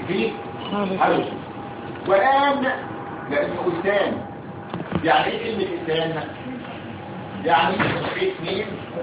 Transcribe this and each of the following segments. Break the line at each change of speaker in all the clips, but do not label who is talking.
في حلو وآن لأنه إنسان. يعني ايه كلمة إنسان؟ يعني في اثنين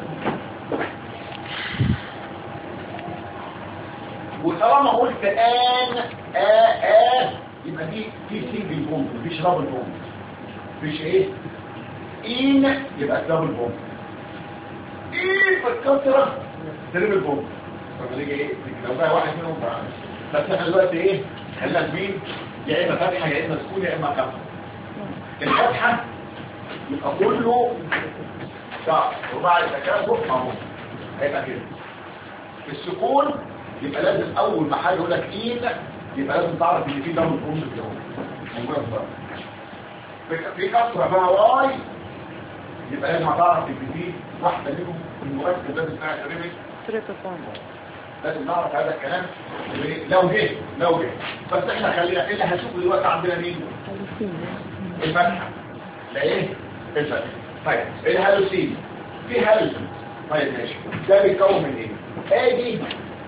وطالما قلت آن يبقى في سنجل بومب مفيش دبل بومب. مفيش ايه؟ إن يبقى دبل بومب. إيه بالكثرة تريبل بومب. طب نيجي ايه؟ لو بقى واحد منهم بس احنا دلوقتي ايه؟ خلينا مين؟ يا اما فتحه يا اما سكون يا اما كسر. الفتحه يبقى كله صح رباعي تكافؤ اهو هيبقى كده. السكون يبقى لازم اول ما حاجه يقول لك ايه يبقى لازم تعرف ان في دبل بومب في اهو موجود بقى. في كسره بقى واي يبقى لازم تعرف ان في واحده منهم المركب لازم بتاع تريبل بومب. لازم نعرف هذا الكلام لو جه بس احنا خلينا اللي هنشوفه دلوقتي عندنا مين؟ الفتحه. لا ايه؟ الفتحه. طيب الهالوسين في هالوسين. طيب ماشي ده بيتكون من ايه؟ ادي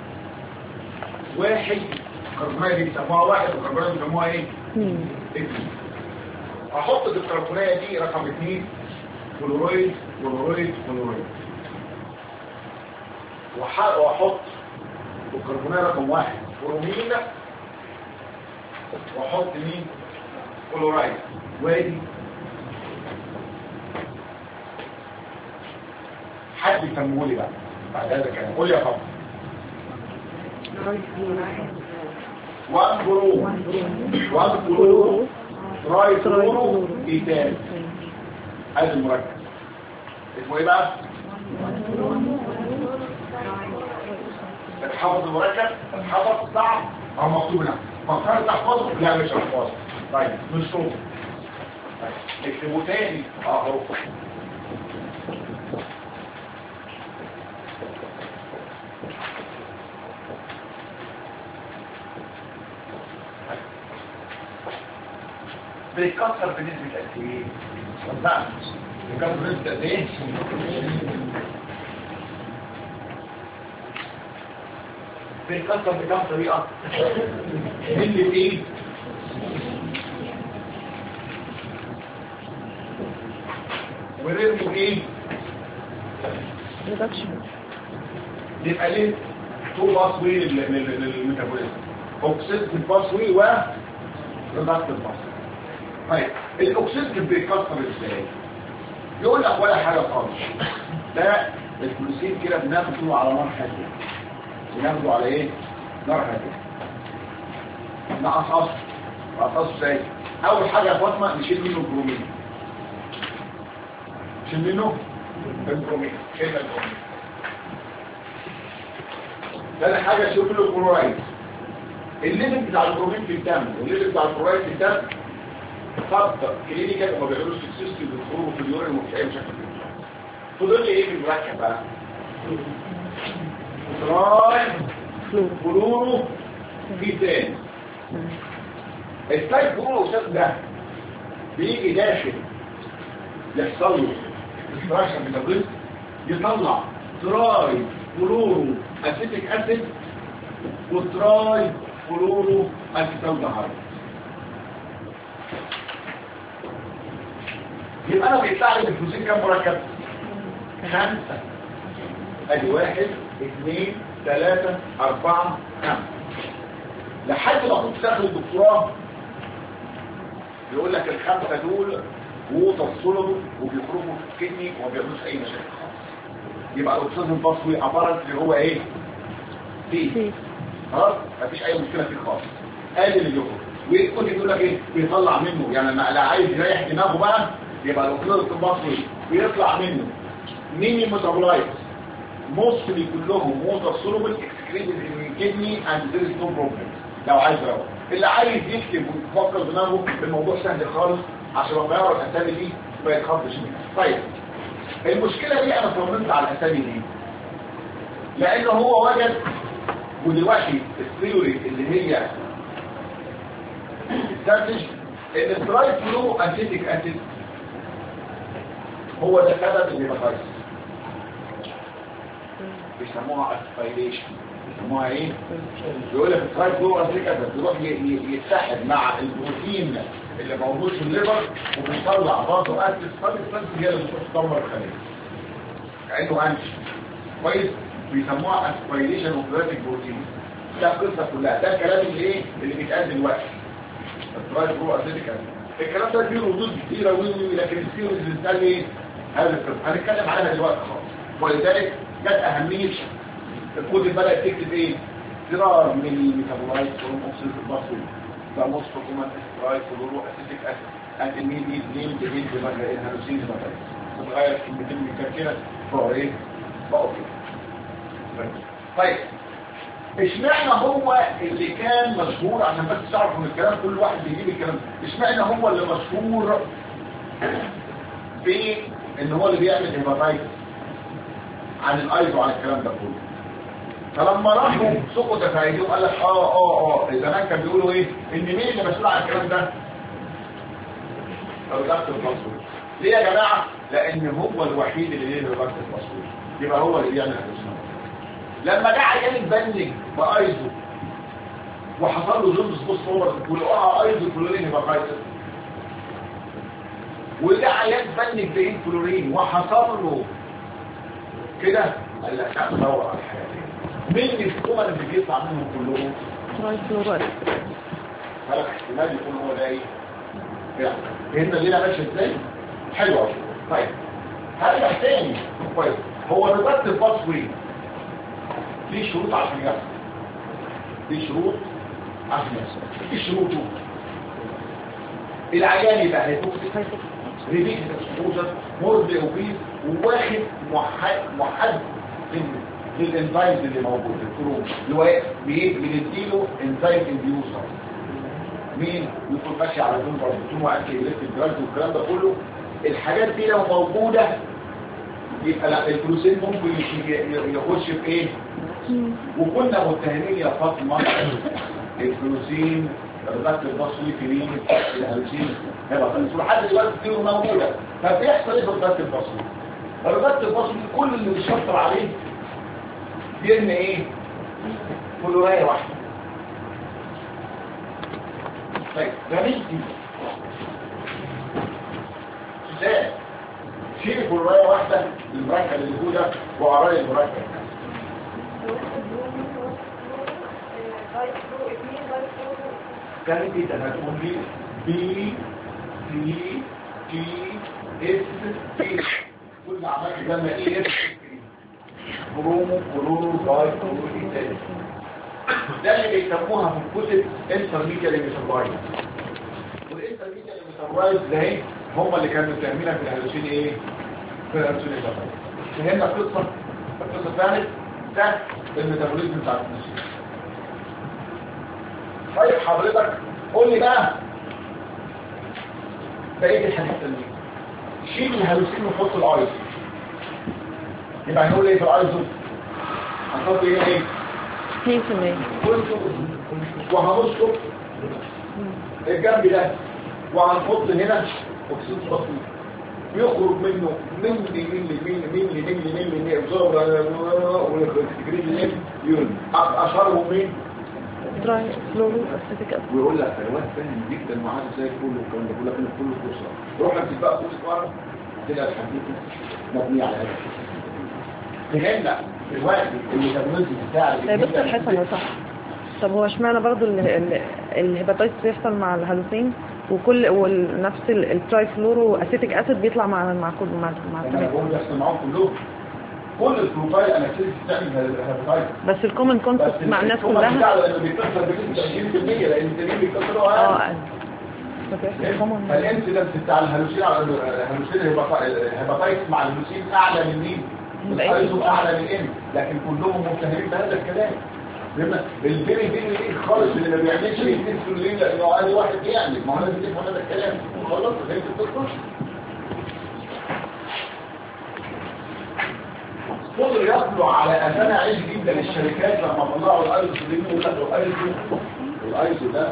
واحد كربونات دي بيسموها واحد وكربونات بيسموها ايه؟ اثنين. احط في الكربونيه دي رقم 2 كلورويد كلورويد كلورويد واحط الكربونات رقم 1 برومين واحط مين؟ كلورايد. وادي حد يسموه لي بقى بعد هذا الكلام. قول لي يا فاطمه. وان كلورو تراي كلورو ايثان. هذا المركب اسمه ايه بقى؟ تحفظ المركب تحفظ صعب او مكتوب هنا فكرت تحفظه لا مش هحفظه. طيب نشوف اكتبوا تاني اهو. بيتكسر بنسبة قد ايه؟ بيتكسر بنسبة قد ايه؟ بيتكسر بكام طريقة؟ اللي بايه؟ وريرمو ايه؟
ريدكشن.
يبقى ليه؟ تو باسوي للميتابوليزم. اوكسيدتيف باسوي و ريدكتيف باسوي. طيب الاوكسيدتيف بيتكسر ازاي؟ يقول لك ولا حاجة خالص. ده الجلوسين كده بناخده على نار هادية. بناخده على ايه؟ نار هادية. نقصصه. نقصصه ازاي؟ اول حاجة يا فاطمة نشيل منه البرومين. نشيل منه البرومين. شيل البرومين. ثاني حاجة نشيل منه الكلورايد. الليفل بتاع البرومين في الدم والليفل بتاع الكلورايد في الدم خط كلينيكال وما بيعملوش سكسسلي بالخروج في اليورين ومفيش اي مشاكل. فضل لي ايه في المركب بقى؟ تراي كلورو ايثان. التايب كلورو استاذ ده بيجي داخل يحصل له استراكشن ميتابوليزم يطلع تراي كلورو اسيتيك اسيد وتراي كلورو اسيتالدهايد. يبقى انا بيطلع لي الفلوسين كام مركب؟ 5. ادي 1 2 3 4 5 لحد ما كنت داخل الدكتوراه يقول لك ال5 دول ووتر سولوبل وبيخرجوا في الكدني وما بيعملوش اي مشاكل خالص. يبقى الاكسجين الباسوي عباره اللي هو ايه؟ سي. خلاص مفيش اي مشكله فيه خالص. ادي اللي بيخرج ويكون يقول لك ايه؟ بيطلع منه يعني لما لا عايز يريح دماغه بقى يبقى الاكسجين الباسوي بيطلع منه ميني ميتابولايتس موستلي كلهم ووتر سولوبل اكسكريتد ان الكدني اند ذير از نو بروبلم. لو عايز يروح اللي عايز يكتب ويفكر دماغه الموضوع سهل خالص عشان لما يقرا الاسامي دي ما يتخضش منها. طيب المشكله دي انا طمنت على الاسامي دي لانه هو وجد ودلوقتي الثيوري اللي هي استنتج ان التراي فلو اسيتيك اسيد هو ده سبب الهيباتايتس بيسموها اسبيريشن. يسموها ايه؟ يقول لك الترايب فلورو اسيتيك اسيد بيروح يتحد مع البروتين اللي موجود في الليفر وبيطلع برضه اسيد سبستانس هي اللي بتروح تدمر الخليه كانه انتي كويس. بيسموها اسبيريشن اوف بروتين. ده القصه كلها، ده الكلام اللي ايه اللي بيتقال دلوقتي الترايب فلورو اسيتيك اسيد. الكلام ده فيه ردود كتيره لكن السيريز بتسال ايه هذا القصه هنتكلم عليها دلوقتي خالص. ولذلك جت اهميه الكود بدات تكتب ايه فرار من الميتابولايت فروم اوكسيد البصري ده مصفى كمان استرايد فلورو اسيتيك اسيد انت مين نيم دي الهالوسين هيباتايتس تغير كلمتين من كده فور ايه بقوا كده. طيب اشمعنى هو اللي كان مشهور عشان بس تعرفوا من الكلام كل واحد بيجيب الكلام اشمعنى هو اللي مشهور بان هو اللي بيعمل هيباتايتس عن الايض وعن الكلام ده كله. فلما راحوا سقوا تفاعليه وقال لك زمان كان بيقولوا ايه ان مين اللي مسؤول عن الكلام ده الربط البصري. ليه يا جماعه؟ لان هو الوحيد اللي ليه الربط البصري يبقى هو اللي بيعمل هالوسينات. لما جه عيان اتبنج بايزو وحصل له جلد بوست اوفر ولقاها ايزو كلورين هيباتايتس وجه عيان اتبنج باين كلورين وحصل له كده قال لك تعال ندور على الحاجتين مين الكومن اللي بيطلع منهم كلهم
ترايب فلورو اسيتيك
فرق احتمال يكون هو ده ايه يعني هنا لينا ماشي ازاي حلو قوي. طيب هرجع تاني كويس. هو الرباط البصري ليه شروط عشان يحصل ليه شروط عشان يحصل ايه شروطه العيان يبقى هيتوكسيك ريبيت اكسبوجر مورد اوبيز وواخد محد للانزايمز اللي موجود الكروم اللي هو بنديله انزايم انديوسر مين يكون ماشي على دون باربيتون وانتي الكتريك دراجز والكلام ده كله. الحاجات دي لو موجوده يبقى لا الجلوسين ممكن يخش في ايه وكنا متهمين يا فاطمه الجلوسين الرباط البصري في مين الهالوسين هيبقى لحد دلوقتي كتير موجوده. فبيحصل ايه في الرباط البصري؟ الرباط البصري كل اللي بيشطر عليه بيرمي ايه فلورايه واحده. طيب رميتي ازاي شيل فلورايه واحده المركب اللي هو ده وقرايه المركب كانت ايه ده هتقول لي بي سي تي اس اي كل عملت جمع ايه اس برومو كلورو داي كلورو ايتاني ده اللي بيسموها في الكتب انترميديال ميتابولايت. والانترميديال ميتابولايت ده هم اللي كانوا بيعملها في الهالوسين ايه في الهالوسين ميتابولايت. فهمنا القصه الثالث ده الميتابوليزم بتاع الهالوسين. طيب حضرتك قول لي بقى بقيه الحاجات التانيه شيل الهالوسين وحط الايزو يبقى هنقول ايه في الايزو هنحط ايه
2%
وهنشطب الجنب ده وهنحط هنا اكسيد بسيط يخرج منه ملي يبزور ويخرج اشهرهم مين
ترايب فلورو اسيتيك اسيد
ويقول لك الواد فاهم جدا وعارف زي الفل والكلام ده كله لكن كله فرصه روح امسك بقى كل صغيره تلاقي الحديث مبني على هذا فهمنا دلوقتي الميتابوليزم بتاع
دكتور حسن صح. طب هو اشمعنى برضو الهيباتايتس بيحصل مع الهالوسين وكل ونفس الترايب فلورو اسيتيك اسيد بيطلع مع كل مع
انا بقول بيحصل معاهم كلهم كل البروفايل اناليسيس بتعمل هيباتايتس
بس الكومن كونسبت مع الناس كلها
لانه بيكسر بنسبه 20% لان التانيين بيكسروا فالانسيدنس بتاع الهالوسين على الهالوسين الهيباتايتس مع الهالوسين اعلى من مين الايزو اعلى من الام لكن كلهم متهمين بهذا الكلام. الفيري خالص اللي ما بيعملش الانسولين لانه عادي واحد يعمل ما هو لازم يفهم هذا الكلام خلاص فهمت القصه. فضل يطلع على اثناء عيش جدا الشركات لما طلعوا الايزو يقول لك الايزو ده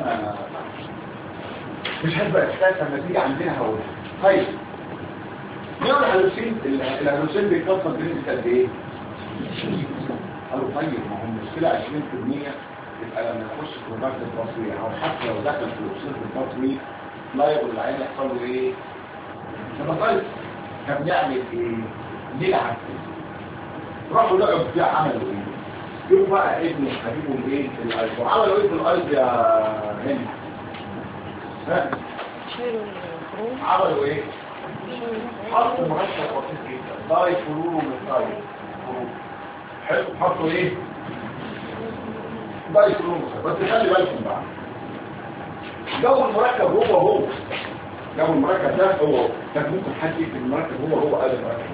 مش هتبقى اساسا النتيجه عندنا هقول. طيب نوع الهالوسين بيتكسر بنسبه قد ايه قالوا طيب ما هو المشكله 20% يبقى لما يخش في وزاره التصوير او حتى لو دخل في وزاره التصوير لا يقول العين يحصل له ايه؟ طيب طب نعمل ايه؟ نلعب ايه؟ راحوا لعبوا فيها عملوا ايه؟ جيبوا بقى ابن حبيبهم ايه؟ الايض وعملوا ايه في الايض يا هند؟ ها؟
شيلوا الخروج.
عملوا ايه؟ حطوا مرشح بسيط جدا داي فلورو من داي فلورو حلو حطوا ايه؟ داي فلورو بس خلي بالكم بقى جو المركب هو جو المركب ده هو كان ممكن حد يكتب المركب هو قال المركب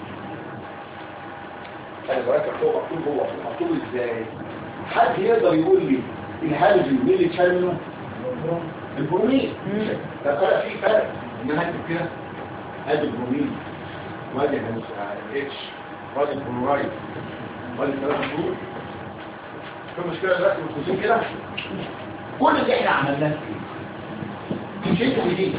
هو مكتوب ازاي؟ حد يقدر يقول لي الهالوجين مين اللي اتشال منه؟ البرومين. طب انا في فرق ان انا اكتب كده ادي البرومين وادي الاتش وادي البرورايد وادي ثلاث شهور في مشكله دلوقتي بالخصوص كده كل اللي احنا عملناه ايه؟ شلت دي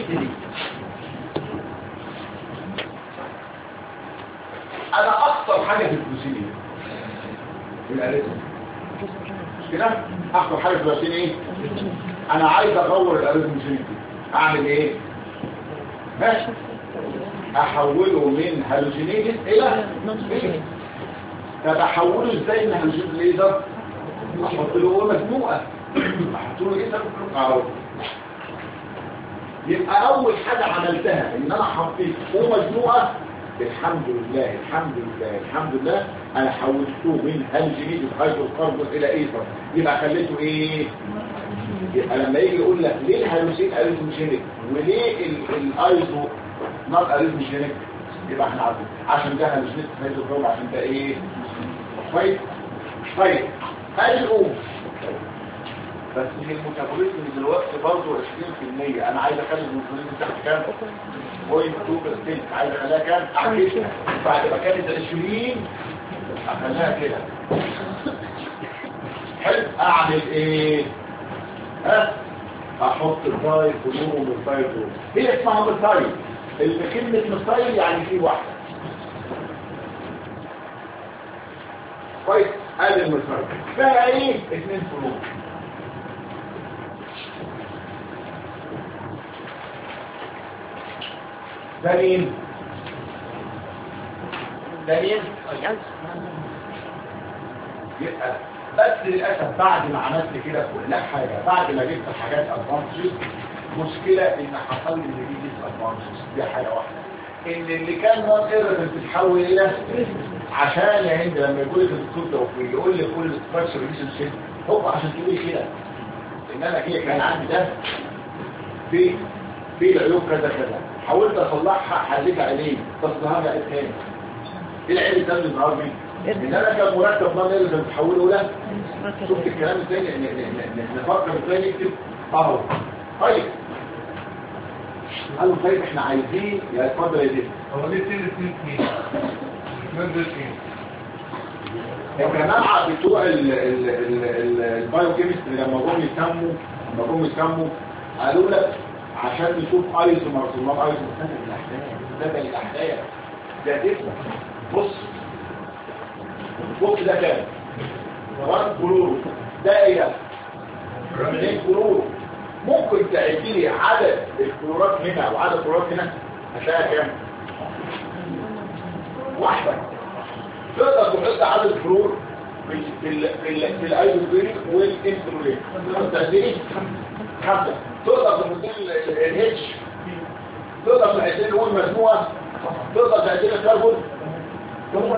انا اخطر حاجه في البروسين الاريثم مش كده؟ اخطر حاجه في البروسين ايه؟ انا عايز اغور الاريثم جينيتي اعمل ايه؟ ماشي احوله من هالوجينيتد الى نون. طب احوله ازاي من هالوجينيتد ليزر؟ احط له مجموعه احط له ايه اهو. يبقى اول حاجه عملتها ان انا حطيت مجموعه الحمد لله انا حولته من هالوجينيتد هيدروكربون الى ايثر. يبقى خليته ايه؟ يبقى لما يجي يقول لك ليه الهالوجين اريثموجينيك وليه الايزو نار اريثموجينيك يبقى احنا عارفين عشان ده هالوجين هيدروكربون عشان ده ايه؟ طيب اجروا بس في الميتابوليزم دلوقتي برضه 20%. انا عايز اخلي الميتابوليزم بتاعتي كام؟ 0.2%. عايز اخليها كام؟ اعكسها بعد ما كانت 20 اخليها كده. حلو اعمل ايه؟ احط الطاير فلور والطاير فلور. هي اسمها بالطاير كلمة مطاير يعني في واحدة كويس. ادي المطاير فيها ايه؟ 2 فلور. ده مين؟ يبقى بس للأسف بعد ما عملت كده كل حاجة بعد ما جبت حاجات ادفانسز مشكلة ان حصل لي ديزيز ادفانسز. دي حاجة واحدة ان اللي كان نون ايرفنت تتحول الى عشان يا هند لما يقول لك الدكتور توفيق يقول لي كل ستراكشر ريليشن شيب هو عشان تقول كده ان انا كده كان عندي ده في العيوب كذا حاولت اصلحها حليت عينين بس ظهر لي عيب تاني. ايه العيب التاني اللي ظهر لي؟ ان انا كان مركب نون ايرفنت تحوله له. شفت الكلام ازاي؟ نفكر ازاي نكتب اهو. طيب قالوا طيب احنا عايزين يا اتفضل يا دي
هو ليه سير اثنين ننزل ايه؟
الجماعه بتوع البايو كيمستري لما جم يسموا قالوا لك عشان نشوف ايزومرز وما ايزومرز سبب الاحداث ده تفهم. بص ده كام؟ 1 كلورو دائره 2 كلورو. ممكن تعد لي عدد الكلورات هنا وعدد الكلورات هنا هتلاقيها كام؟ واحده. تقدر تحط عدد الكلور في الايزوبيريك والانسولين تقدر تعد 5. تقدر تحط الاتش تقدر تعد لي اول مجموعه تقدر تعد لي الكربون. هو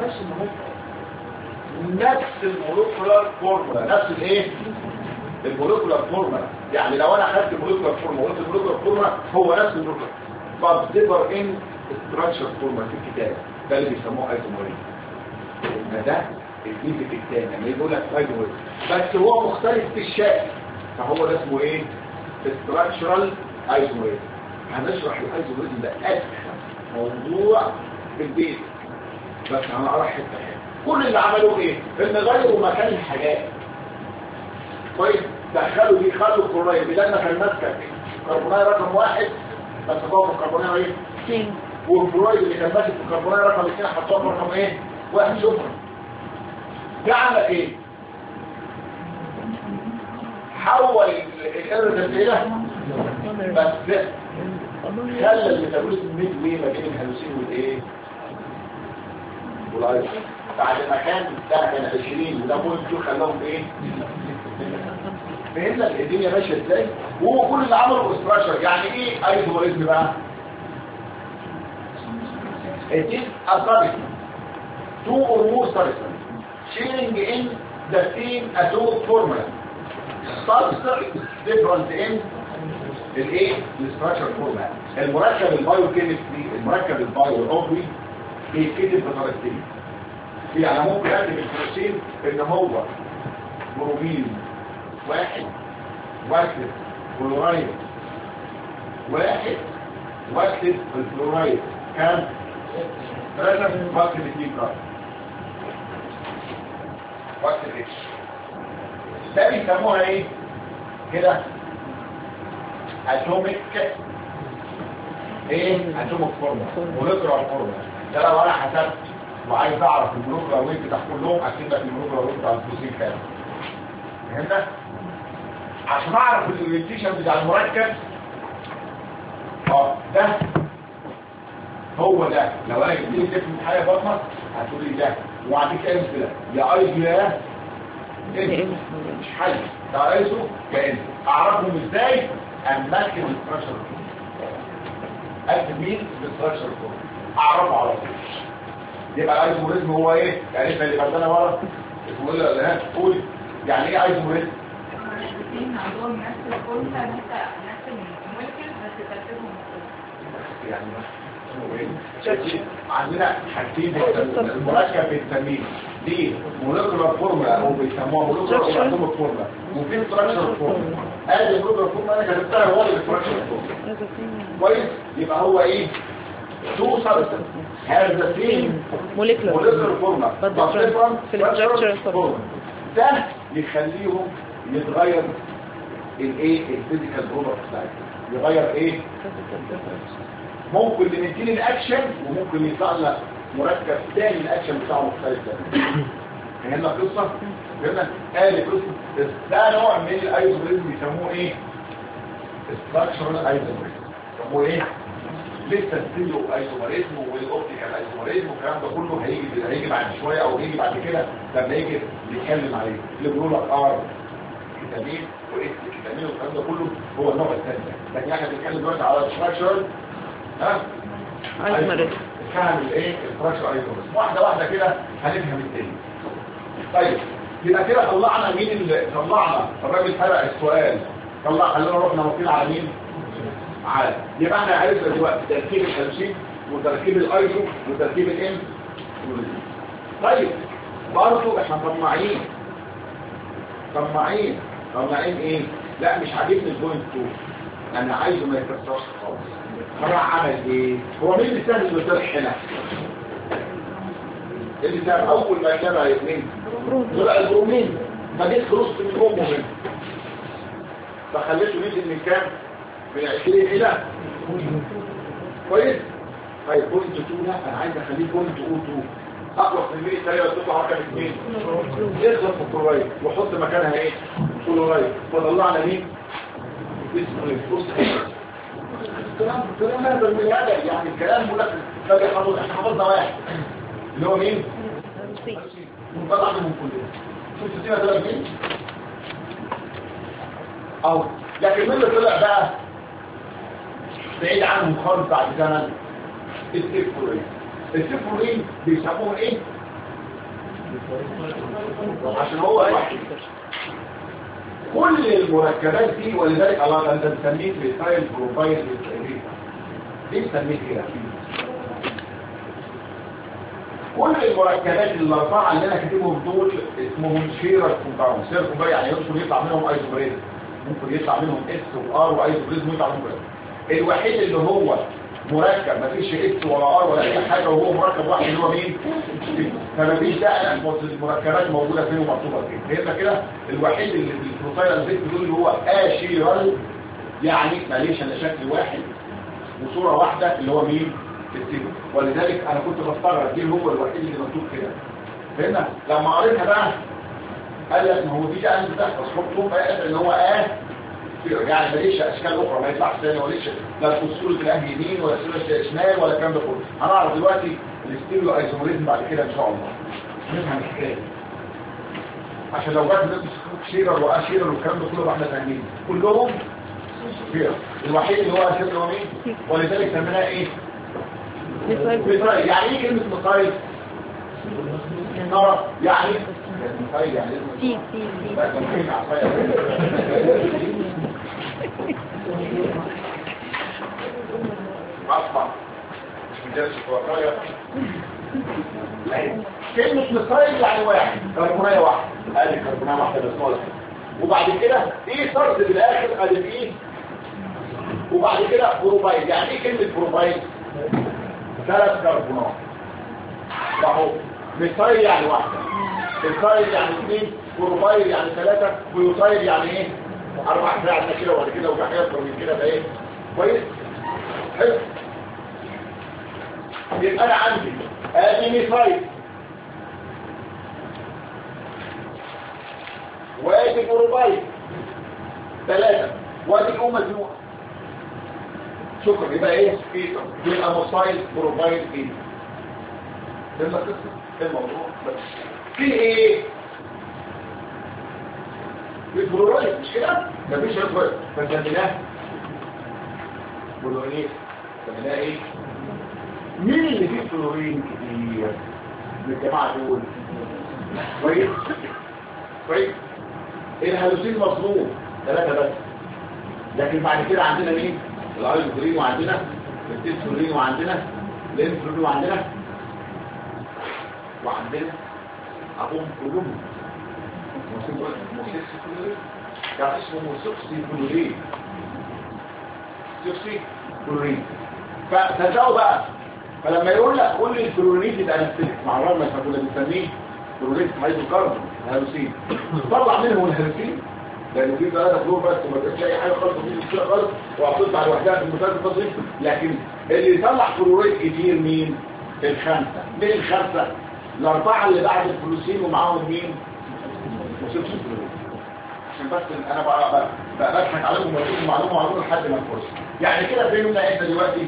نفس المولكيولار فورمولا نفس الايه؟ المولكيولار فورمولا. يعني لو انا خدت المولكيولار فورمولا وقلت المولكيولار فورمولا هو نفس المولكيولار but differ in structure فورمولا في الكتاب. ده اللي بيسموه ايزوموريك. ده الجزء الثاني لما يقول لك ايزوموريك بس هو مختلف في الشكل فهو ده اسمه ايه؟ structural ايزوموريك. هنشرح الايزوموريك ده اسهل موضوع في البيت بس انا ارحب بحاجه. كل اللي عملوه ايه؟ ان غيروا مكان الحاجات كويس. دخلوا دي خلوا الكلورايد بدل ما كان ماسكه كربونايه رقم 1 بس هو في الكربونايه ايه؟ 2 والكلورايد اللي كان ماسك في الكربونايه رقم 2 حطوه في رقم ايه؟ 1. شكرا. ده عمل ايه؟ حول الاريتنت الى بس خلى الميتابوليزم ميد واي ما بين الهلوسين والايه والايض بعد ما كان ده كان 20 وده بوينت خلاهم ايه؟ فهمنا الدنيا ماشيه ازاي؟ وهو كل اللي عمله استراكشر. يعني ايه ايزوميريزم بقى؟ It is a substance, two or more substances sharing in the same atomic formula. Substance different in الايه؟ الستراكشر فورمات. المركب البايوكيمستري، المركب البايوعضوي بيتكتب بطريقتين. يعني ممكن اكتب البروتين ان هو برومين واحد واكتب كلورايد واحد واكتب الكلورايد كام؟ 3 واكتب 2 كارب واكتب اتش. ده بيسموها ايه؟ كده اتوميك ايه؟ اتوميك فورمولا مولكيولار فورمولا. ده لو انا حسبت وعايز اعرف المولكيولار ويت بتاع كلهم اكتب لك المولكيولار ويت بتاع البروتين كام. فهمت؟ عشان اعرف الاورينتيشن بتاع المركب ده هو ده. لو انا جبت لك اسم حاجه بطنه هتقول لي ده وعندك كام كده يا ايزو يا انسو مش حل ده ايزو يا انسو. اعرفهم ازاي؟ اماكن الاستراكشر اكتب مين الاستراكشر اعرفه على طول. يبقى الايزوميريزم هو ايه؟ يعني احنا اللي بدنا ورا اسمه ايه اللي هتقول يعني ايه ايزوميريزم؟
الاثنين عندهم نفس الفورمولا نفس المولكيول بس ترتيبهم مختلف.
يعني عندنا حاجتين المركب بنسميه دي مولكيولار فورمولا او بيسموها مولكيولار اتوميك فورمولا وفي ستراكشر فورمولا. ادي المولكيولار فورمولا انا كتبتها هو الاستراكشر فورمولا كويس. يبقى هو ايه؟ تو سبستنس هاز ذا سيم مولكيولار فورمولا بس ديفرنت ستراكشر فورمولا. ده يخليهم يتغير الايه؟ الفيزيكال بروبرتي بتاعتهم يغير ايه؟ ممكن نمتين الاكشن وممكن يطلع لنا مركب تاني الاكشن بتاعه مختلف تماما. فهمنا القصه؟ فهمنا؟ قصه ده نوع من الايزوميريزم بيسموه ايه؟ ستراكشرال ايزوميريزم. يسموه ايه؟ لسه الستيلو ايزوميريزم والاوبتيكال ايزوميريزم والكلام ده كله هيجي بعد شويه او هيجي بعد كده لما يجي نتكلم عليه. اللي بيقول لك كتابين واكس كتابين والكلام ده كله هو النوع الثاني. لكن احنا بنتكلم دلوقتي على ستراكشرال
ايزوميريزم.
فهم الايه؟ الستراكشر ايزوميريزم. واحده واحده كده هنفهم التاني. طيب يبقى كده طلعنا مين اللي طلعنا؟ الراجل فرق السؤال خلينا رحنا واقفين على مين؟ على يبقى احنا عرفنا دلوقتي تركيب الهلوسين وتركيب الايزو وتركيب الام. طيب برضه احنا طماعين ايه؟ لا مش عاجبني البوينت 2 انا عايزه ما يكسرش خالص. فراح عمل ايه؟ هو مين اللي سهل اللي طلع هنا؟ اللي سهل اول ما كان مين؟ طلع البرومين فجيت خلصت من امه هنا فخليته نزل من كام؟ من 20 الى كويس؟ طيب بوينت 2 لا انا عايز اخليه بوينت 2 اخلص من الميل الثانيه وتطلع رقم 2 يخلص في الكلورايد وحط مكانها ايه؟ كلورايد فطلعنا مين؟ اسمه ايه؟ بص الكلام هذا من هذا يعني الكلام بيقول لك احنا حفظنا واحد اللي هو مين؟ ونطلع منهم كلهم. شوف سينا طلع مين؟ اهو. لكن مين اللي طلع بقى بعيد عنهم خالص بعد زمن؟ السيفورين. السيفورين بيسموه ايه؟ عشان هو واحد. كل المركبات دي ولذلك الله انت بتسميه ريسايل بروفايل ليه بتسميه كده؟ كل المركبات الاربعه اللي انا كاتبهم دول اسمهم شيرر كومباوند. شيرر كومباوند يعني يمكن يطلع منهم ايزوميريز، ممكن يطلع منهم اس وار وايزوميريز ويطلع منهم كده. الوحيد اللي هو مركب مفيش اس ولا ار ولا اي حاجه وهو مركب واحد اللي هو مين؟ فمفيش داعي المركبات موجوده فين ومكتوبه فين. فهمنا كده؟ الوحيد اللي في البروفايل البيت دول اللي هو اشيرال يعني معلش انا شكل واحد وصوره واحده اللي هو مين؟ السيجو. ولذلك انا كنت بستغرب ليه هو الوحيد اللي مكتوب كده فهمنا لما قريتها بقى قال لك ما هو دي بقى انت بتحفظ حكم بقى ان هو يعني ماليش اشكال اخرى ما يطلعش ثاني وليش لا الفصول تلاقيه يمين ولا سلسله شمال ولا الكلام ده كله. هنعرف دلوقتي الاستيريو ايزوموريزم بعد كده ان شاء الله نفهم الحكايه عشان لو جت ندرس شيرر واشيرر والكلام ده كله احنا فاهمين كلهم شيرر. الوحيد اللي هو اشيرر هو مين؟ ولذلك سميناه ايه؟ ميثايل. يعني ايه كلمه ميثايل؟ نرى يعني ميثايل يعني
سي
لا ده مين عصايه اصبع مش مجالس الواقعيه. كلمة ميثايل يعني واحد كربونية واحدة ادي كربونية واحدة بس صالح. وبعد كده ايه صرت في الاخر ادي ايه وبعد كده بروبايل. يعني ايه كلمة بروبايل؟ 3 كربونات اهو. ميثايل يعني واحدة ميثايل يعني 2 بروبايل يعني 3 بيوتايل يعني ايه 4 فعلنا كده وبعد كده وفي حاجات اكتر من كده ده ايه كويس حلو. يبقى انا عندي ادي ميثايل وادي بروبايل 3 وادي مجموعة شكرا. يبقى ايه يبقى موسايل بروبايل ايه ده القصه الموضوع بس في ايه الفلورايد مش كده مفيش فلورايد فسميناه فلورين. سميناه ايه مين اللي فيه فلورين كتير من الجماعه دول كويس كويس. الهالوسين مظلوم 3 بس. لكن بعد كده عندنا مين الايزوفلورين وعندنا التيسفلورين وعندنا الانفلورين وعندنا اقوم كلهم موسيقى فلورين يعني اسمه موسيقى فلورين سيوكسي فلورين. فتصدقوا بقى فلما يقول لك كل الفلورين يبقى نفسك مع الرغم احنا كنا بنسميه فلورين هيدروكربون الهالوسين طلع منهم الهالوسين لانه في 3 فلور بس وما بقاش اي حاجه خالص وفي مشكله خالص وهتطلع على لوحدها في المثال التصريف. لكن اللي يطلع فلوريد كتير مين؟ الخمسه. مين الخمسه؟ ال4 اللي بعد الفلوسين ومعاهم مين؟ موسيقى الفلوريد. عشان بس انا بقى بضحك عليكم واديكم معلومه لحد ما نخش. يعني كده فهمنا احنا دلوقتي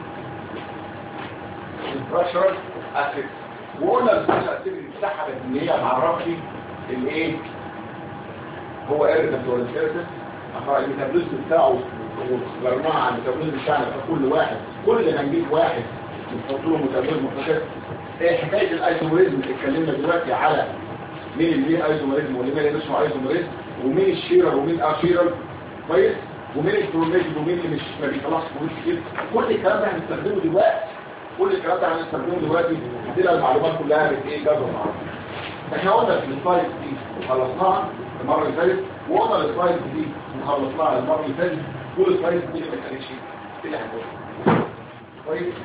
البريشر اسيد وقلنا البريشر اسيد بتاعها ان هي معرفني الايه هو ايرتنت ولا ايرتنت الميتابوليزم بتاعه وغيرناه عن الميتابوليزم بتاعنا. فكل واحد كل ما نجيب واحد نحط له ميتابوليزم مختلف. ايه حكايه الايزوميريزم؟ اتكلمنا دلوقتي على مين اللي ليه ايزوميريزم واللي ما اسمه ايزوميريزم ومين الشيرر ومين اشيرر كويس ومين البروميزم ومين اللي مش ما بيطلعش فلوس كتير. كل الكلام ده هنستخدمه دلوقتي. كل الكلام ده هنستخدمه دلوقتي هتلاقي المعلومات كلها ايه كذا معرفة. احنا قلنا في السلايد دي خلصناها المره اللي فاتت وقلنا السلايد دي وخلصناها المره اللي فاتت. كل السلايد دي ما كانتش ايه اللي هنقوله كويس.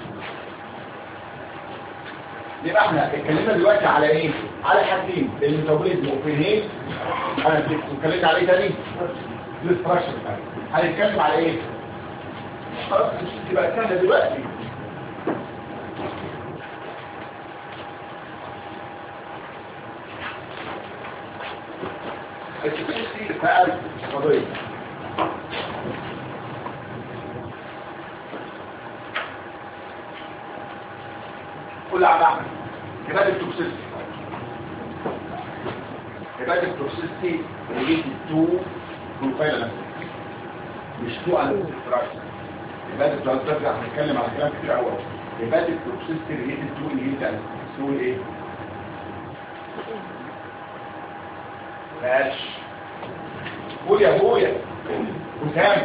يبقى احنا اتكلمنا دلوقتي على ايه؟ على حاجتين الميتابوليزم وفينين انا اتكلمت على ايه تاني؟ الاستراكشر بتاعي. هنتكلم على ايه؟ خلاص يبقى سهله دلوقتي. التفاصيل فقال قضيه كل عمل كبات التوكسيستي كبات التوكسيستي ريليتد تو بروفايل اناليسيس مش تو اناليسيس ستراكشر. كبات التوكسيستي هنتكلم على كلام كتير قوي. كبات التوكسيستي ريليتد تو اناليسيس تقول ايه؟ ماشي قول يا ابويا وسام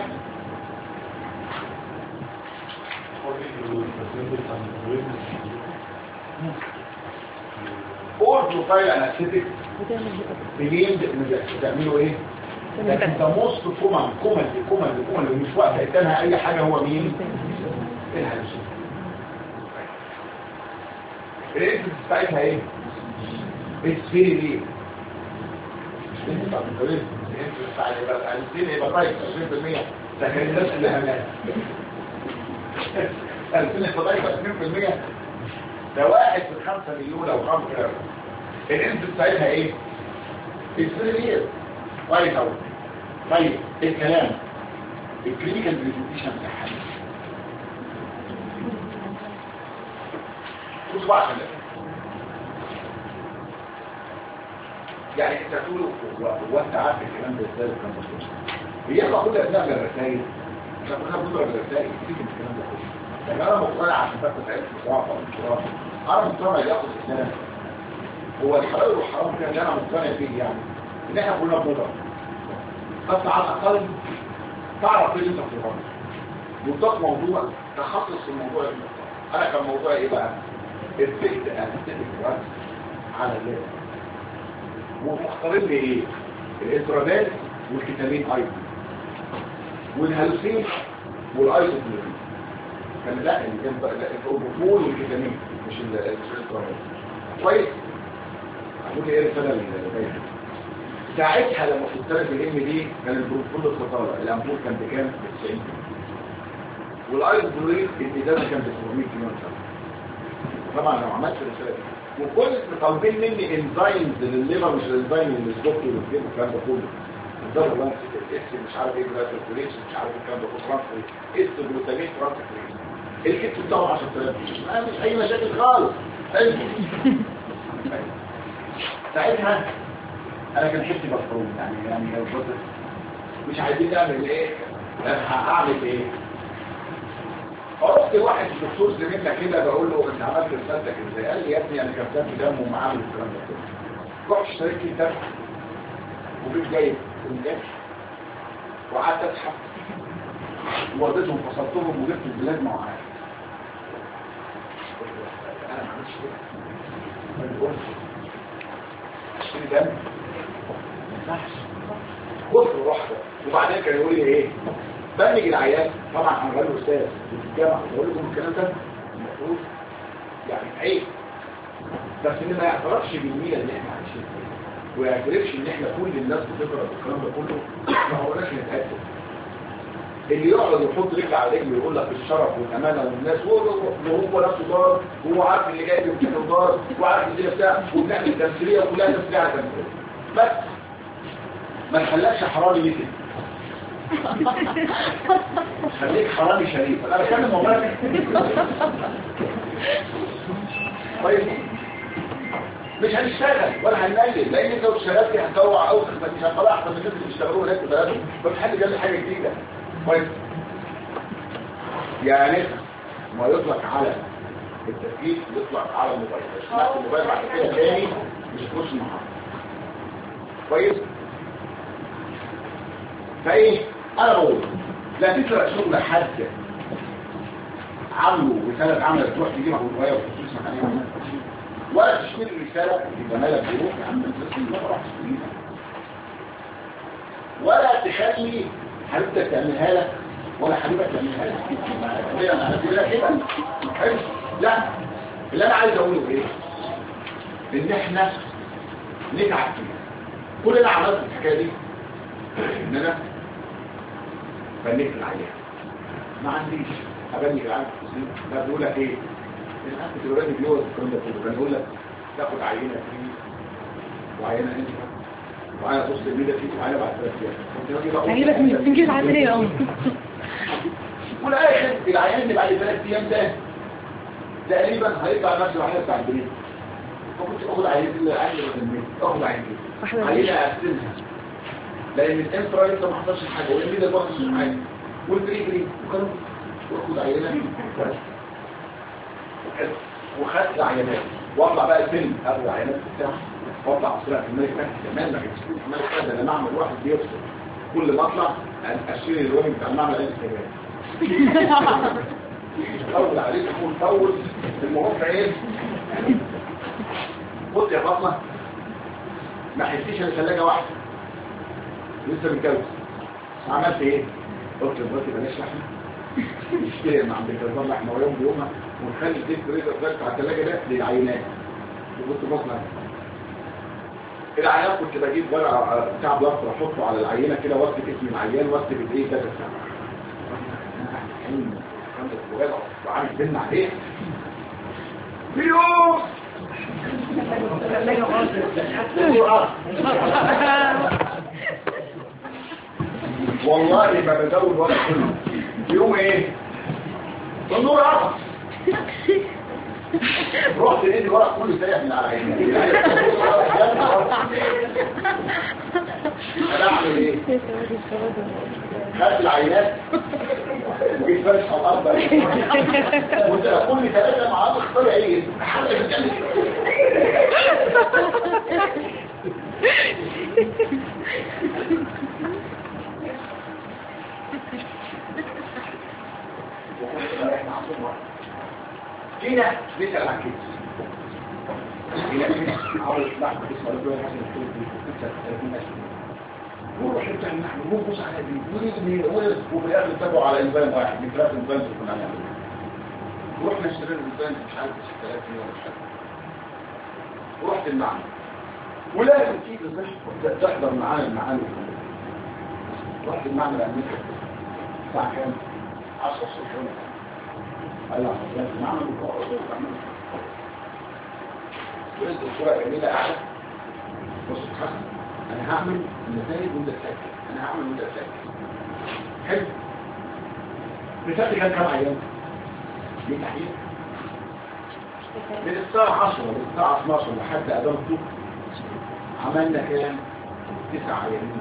قول بروفايل اناليسيس بيجين بتعملوا ايه؟ لكن ده موست كومن مش وقت هيتنها اي حاجه. هو مين؟ الهالوسين. الانسس بتاعتها ايه؟ السفيري ليه؟ الانسس بتاعت الكوليزم الانسس بتاعت الهالوسين يبقى طيب 20% لكن الناس اللي هناك الهالوسين يبقى طيب 20% ده 1 في 5 مليون او 5 كده الانت بتاعتها ايه؟ السرير كويس قوي. طيب الكلام الكلينيكال بريزنتيشن بتاعها بص بقى عشان يعني انت تقول هو انت عارف الكلام ده ازاي والكلام ده كله هي المفروض اثناء الرسائل مش هتاخدها بكره بالرسائل تيجي الكلام ده كله يعني انا مقتنع عشان بس تعرف بصراحه بصراحه انا مقتنع ياخد الاسلام هو الحلال والحرام كان اللي انا مقتنع بيه يعني ان احنا كلنا بنضرب بس على الاقل تعرف ايه اللي انت بتضربه وده موضوع تخصص في الموضوع اللي انا كان موضوعي ايه بقى؟ الفكت انستيك راس على الليل ومختارين لي ايه؟ الانترادال والكتامين ايضا والهالوسين والايزوفلورين كان لا البروبول والكتامين مش الانترادال كويس؟ هقول ايه الرساله اللي ساعتها لما كنت طالب الام دي كان البروبول الخطاله الامبول كان بكام؟ ب 90 والايزوفلورين الازازه كان ب 700 جنيه طبعا لو عملت رساله وكل طالبين مني انزايمز للليفر مش الانزايم للسبوت والكلام الكلام ده كله الضرب لانس اس مش عارف ايه جلاتيكوليش مش عارف الكلام ده كله ترانسفير اس جلوتامين ترانسفير الكتف بتاعه 10000 ما مش اي مشاكل خالص حلو ساعتها انا كان حبتي مفروض يعني مش عايزين نعمل ايه هعمل ايه فرحت واحد دكتور زميلنا كده بقول له انت عملت رسالتك ازاي؟ قال لي يا ابني انا كتبت دم ومعامل الكلام ده كله. رحت اشتريت لي دم وجيت جايب انجاز وقعدت اسحب ووديتهم فصلتهم وجبت البلاد معايا. انا ما عملتش كده. ما بقولش اشتري دم ما ينفعش. كفر واحده وبعدين كان يقول لي ايه؟ بنج العيان طبعا انا راجل استاذ في الجامعه بقول لكم الكلام ده المفروض يعني عيب بس ان ما يعترفش بالمية اللي احنا عايشين فيها وما يعترفش ان احنا كل الناس بتقرا الكلام ده كله ما هوناش نتاكد اللي يقعد يحط رجل على رجل ويقول لك الشرف والامانه والناس وهو نفسه ضار وهو عارف اللي جاي بيمتحن ضار وعارف الدنيا بتاعه وبنعمل تمثيليه وكلها تمثيليه على تمثيليه بس ما نخليكش حرامي ليه كده خليك حرامي شريف انا بتكلم والله طيب مش هنشتغل ولا هننجل لان انت لو اشتغلت هتجوع او مش هتطلع احسن من الناس اللي بيشتغلوا هناك في بلدهم مفيش حد جاب لي حاجه جديده طيب يعني ما يطلق على التسجيل يطلق على الموبايل اشتغلت الموبايل بعد كده تاني مش تخش المحاضره كويس فايه انا بقول لا تسرق شغل حد عامله رساله عملت تروح تجيبها بالروايه وتشوف مكانها ولا تشتري الرساله اللي زمالك بيروح يا عم الناس ما راحش تجيبها ولا تخلي حبيبتك تعملها لك ولا حبيبك تعملها لك انا هعملها كده حلو لا اللي انا عايز اقوله ايه ان احنا نتعب فيها كل اللي عملت الحكايه دي ان انا بنيت العيان ما عنديش ابني العيان في التصميم لا بيقول لك ايه الان بتوراني بيوز الكلام ده كله كان يقول لك تاخد عينه فيه وعينه انت وعينه بص الميدا فيه وعينه بعد 3 ايام
هجيبك من كيس عامل ايه اهو
والاخر العيان اللي بعد 3 ايام ده تقريبا هيطلع نفس العينه بتاع البريد فكنت اخد عينه العينه اللي اخد عينه عينه اقسمها لان الانفرا لسه ما حصلش حاجه والميدا برضه مش حاجه والبري وكانوا واخد عينه وخدت عينات واطلع بقى الفيلم اخد عينات بتاعه واطلع اصلها في الملك تحت كمان ما كانش في الملك تحت انا معمل واحد بيفصل كل ما اطلع اشيل الوجه بتاع المعمل قد كده اول عليك يكون طول المهم في ايه بص يا فاطمه ما حسيتش ان ثلاجه واحده لسه متجوز عملت ايه قلت لمراتي بلاش لحمه اشتري مع عند الجزار لحمه ويوم بيومها ونخلي الديب فريزر ده على الثلاجه ده للعينات وكنت بطلع العينات كنت بجيب ورقه بتاع بلاستر احطه على العينه كده واكتب اسم العيان واكتب الايه كذا وعامل بينا عليه فيوم والله ما بزود ولا كله يوم ايه النور عرف رحت لقيت الورق كله سايح من على عيني انا اعمل ايه خدت العينات وجيت فرش على الارض وانت كل ثلاثه مع بعض اختار ايه حاجه بتعمل هنا نسأل عن كيس هنا عاوز لحظة اسمه ربنا حسن الكتب في 36 وروح بتاع النحن وبص على دي وفي الاخر اتفقوا على انزيم واحد من 3 انزيمز اللي كنا هنعمله ورحنا اشترينا الانزيم مش عارف 6000 جنيه ولا مش عارف ورحت المعمل ولازم تيجي تحضر معانا المعامل رحت المعمل امريكا الساعه كام 10 الصبح ايوه لازم نعمل ولد الدكتوره جميله قاعده بص حسن انا هعمل النتائج وانت تسجل انا هعمل وانت تسجل حلو بتاعتي كام عيان دي تحديد من الساعه 10 للساعه 12 لحد اذان الظهر عملنا كام 9 عيانين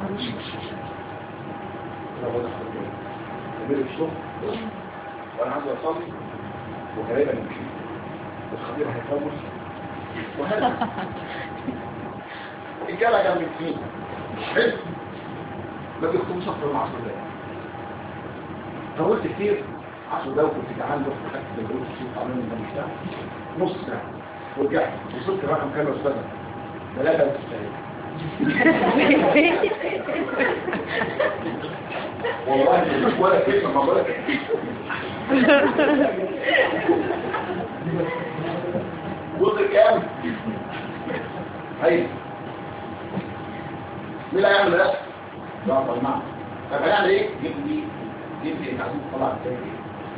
كملوا الشغل وانا عايز اصلي وغالبا نمشي الخبير هيفوز وهذا الجامعه جنب السين حلو ما بيخطبوش اكتر من 10 دقايق طولت كتير 10 دقايق كنت جعان رحت خدت الجلوس الشيخ عمال من المشتاق نص ساعه ورجعت وصلت الرقم كام يا استاذ 3 والله مش ولا كلمه ما بقولك وصل كام هاي مين هيعمل ده لا طبعا طب هنعمل ايه جيب لي انت عايزين تطلع التاني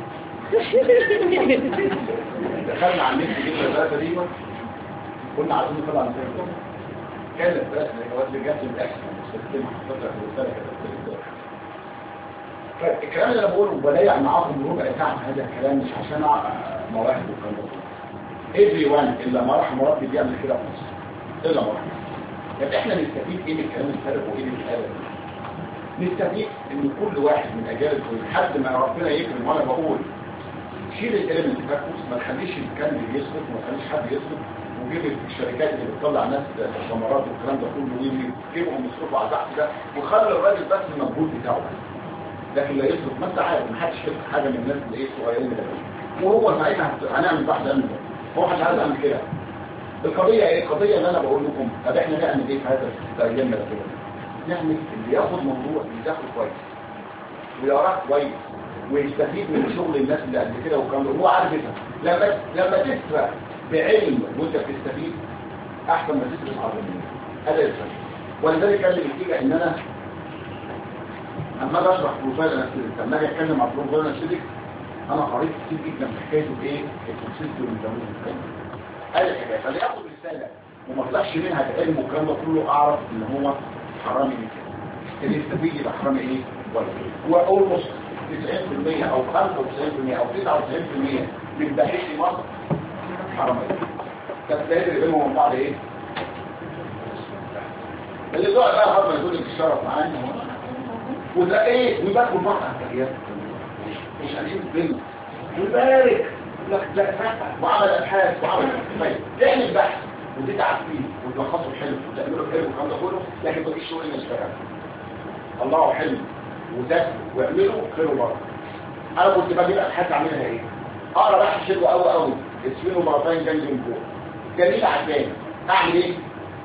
دخلنا على النت جبنا الثلاثه دي كنا عايزين نطلع التاني كان الثلاثه اللي جات لي الاحسن مستخدمه حطيتها في الرساله كده فالكلام اللي انا بقوله بلاقي معاكم ربع ساعه هذا الكلام مش عشان مواهب والكلام ده every one الا ما رحم ربي بيعمل كده في مصر الا ما رحم. طب احنا نستفيد ايه من الكلام الفارغ وايه من الكلام نستفيد ان كل واحد من اجيال لحد ما ربنا يكرم وانا بقول شيل الكلام اللي فاكوس ما تخليش الكلام اللي يسقط وما تخليش حد يسقط وجيب الشركات اللي بتطلع ناس ثمرات والكلام ده كله ويجيبهم يصرفوا على البحث ده وخلي الراجل بس المجهود بتاعه لكن لا يصرف ما انت عارف ما حدش يصرف حاجه من الناس اللي ايه صغيرين ده وهو ساعتها هنعمل بحث عنه هو مش عايز يعمل كده. القضيه ايه القضيه اللي انا بقول لكم طب احنا نعمل ايه في هذا الايام ده كده نعمل اللي ياخد موضوع يذاكره كويس ويقراه كويس ويستفيد من شغل الناس اللي قبل كده والكلام ده هو عارف كده لما تسرق بعلم وانت بتستفيد احسن ما تسرق عظيم هذا الفرق. ولذلك كان اللي بيجي ان انا اما اجي اشرح بروفايل انستيك لما اجي اتكلم عن بروفايل انستيك انا قريت كتير جدا في حكايته ايه التوكسيستي والميتابوليزم هذه الحكايه فاللي ياخد رساله وما طلعش منها بعلم والكلام ده كله اعرف ان هو حرامي من كده اللي يستفيد يبقى حرامي ايه ولا هو اولموست 90% او 95% او 99% من باحثي مصر حرامي تستهدر بينهم من بعض ايه اللي ضاع بقى حرام يقول لك الشرف معانا وده ايه ويبقوا بعض الحاجات مش عايزين البنت ويبارك لك لا فتح وعمل ابحاث وعمل طيب تعمل بحث وتتعب فيه وتلخصه حلو وتعمله حلو والكلام ده كله لكن ما فيش شغل يشتغل الله حلو وذاكر واعمله خير وبركه. انا كنت بجيب ابحاث اعملها ايه اقرا بحث حلو قوي قوي اسمه مرتين جنب من فوق جميل عجباني اعمل ايه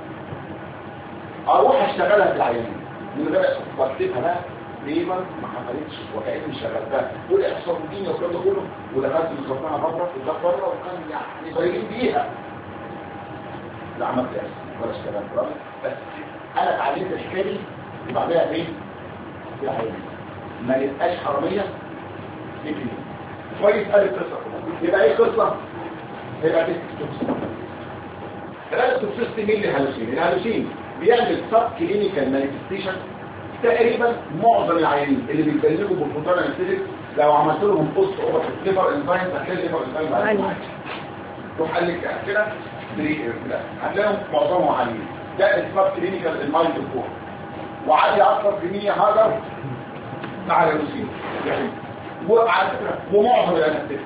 اروح اشتغلها في العيانين من غير واكتبها بقى تقريبا ما حصلتش وكأني شغلتها دول احصاء الدين والكلام ده كله ودخلت مصنعها بره وده بره وكان يعني ضايقين بيها لا عملت احسن ولا اشتغلت بس انا اتعلمت الحكايه دي وبعدها ايه في العيانين ما يبقاش حراميه فكري كويس قال القصه يبقى ايه قصه يبقى تكتب ثلاثة توكسيستي مين للهالوسين؟ الهالوسين بيعمل سب كلينيكال مانيفستيشن. تقريبا معظم العيانين اللي بيتبلغوا بالفوتون انستيك لو عملت لهم بوست اوفر في الليفر انزايم هتلاقي الليفر انزايم عالي. روح قال لك كده هتلاقيهم معظمهم عاليين. ده السب كلينيكال المايند فور وعالي اكثر في 100 هاجر مع الهالوسين يعني. وعلى فكره ومعظم الانستيك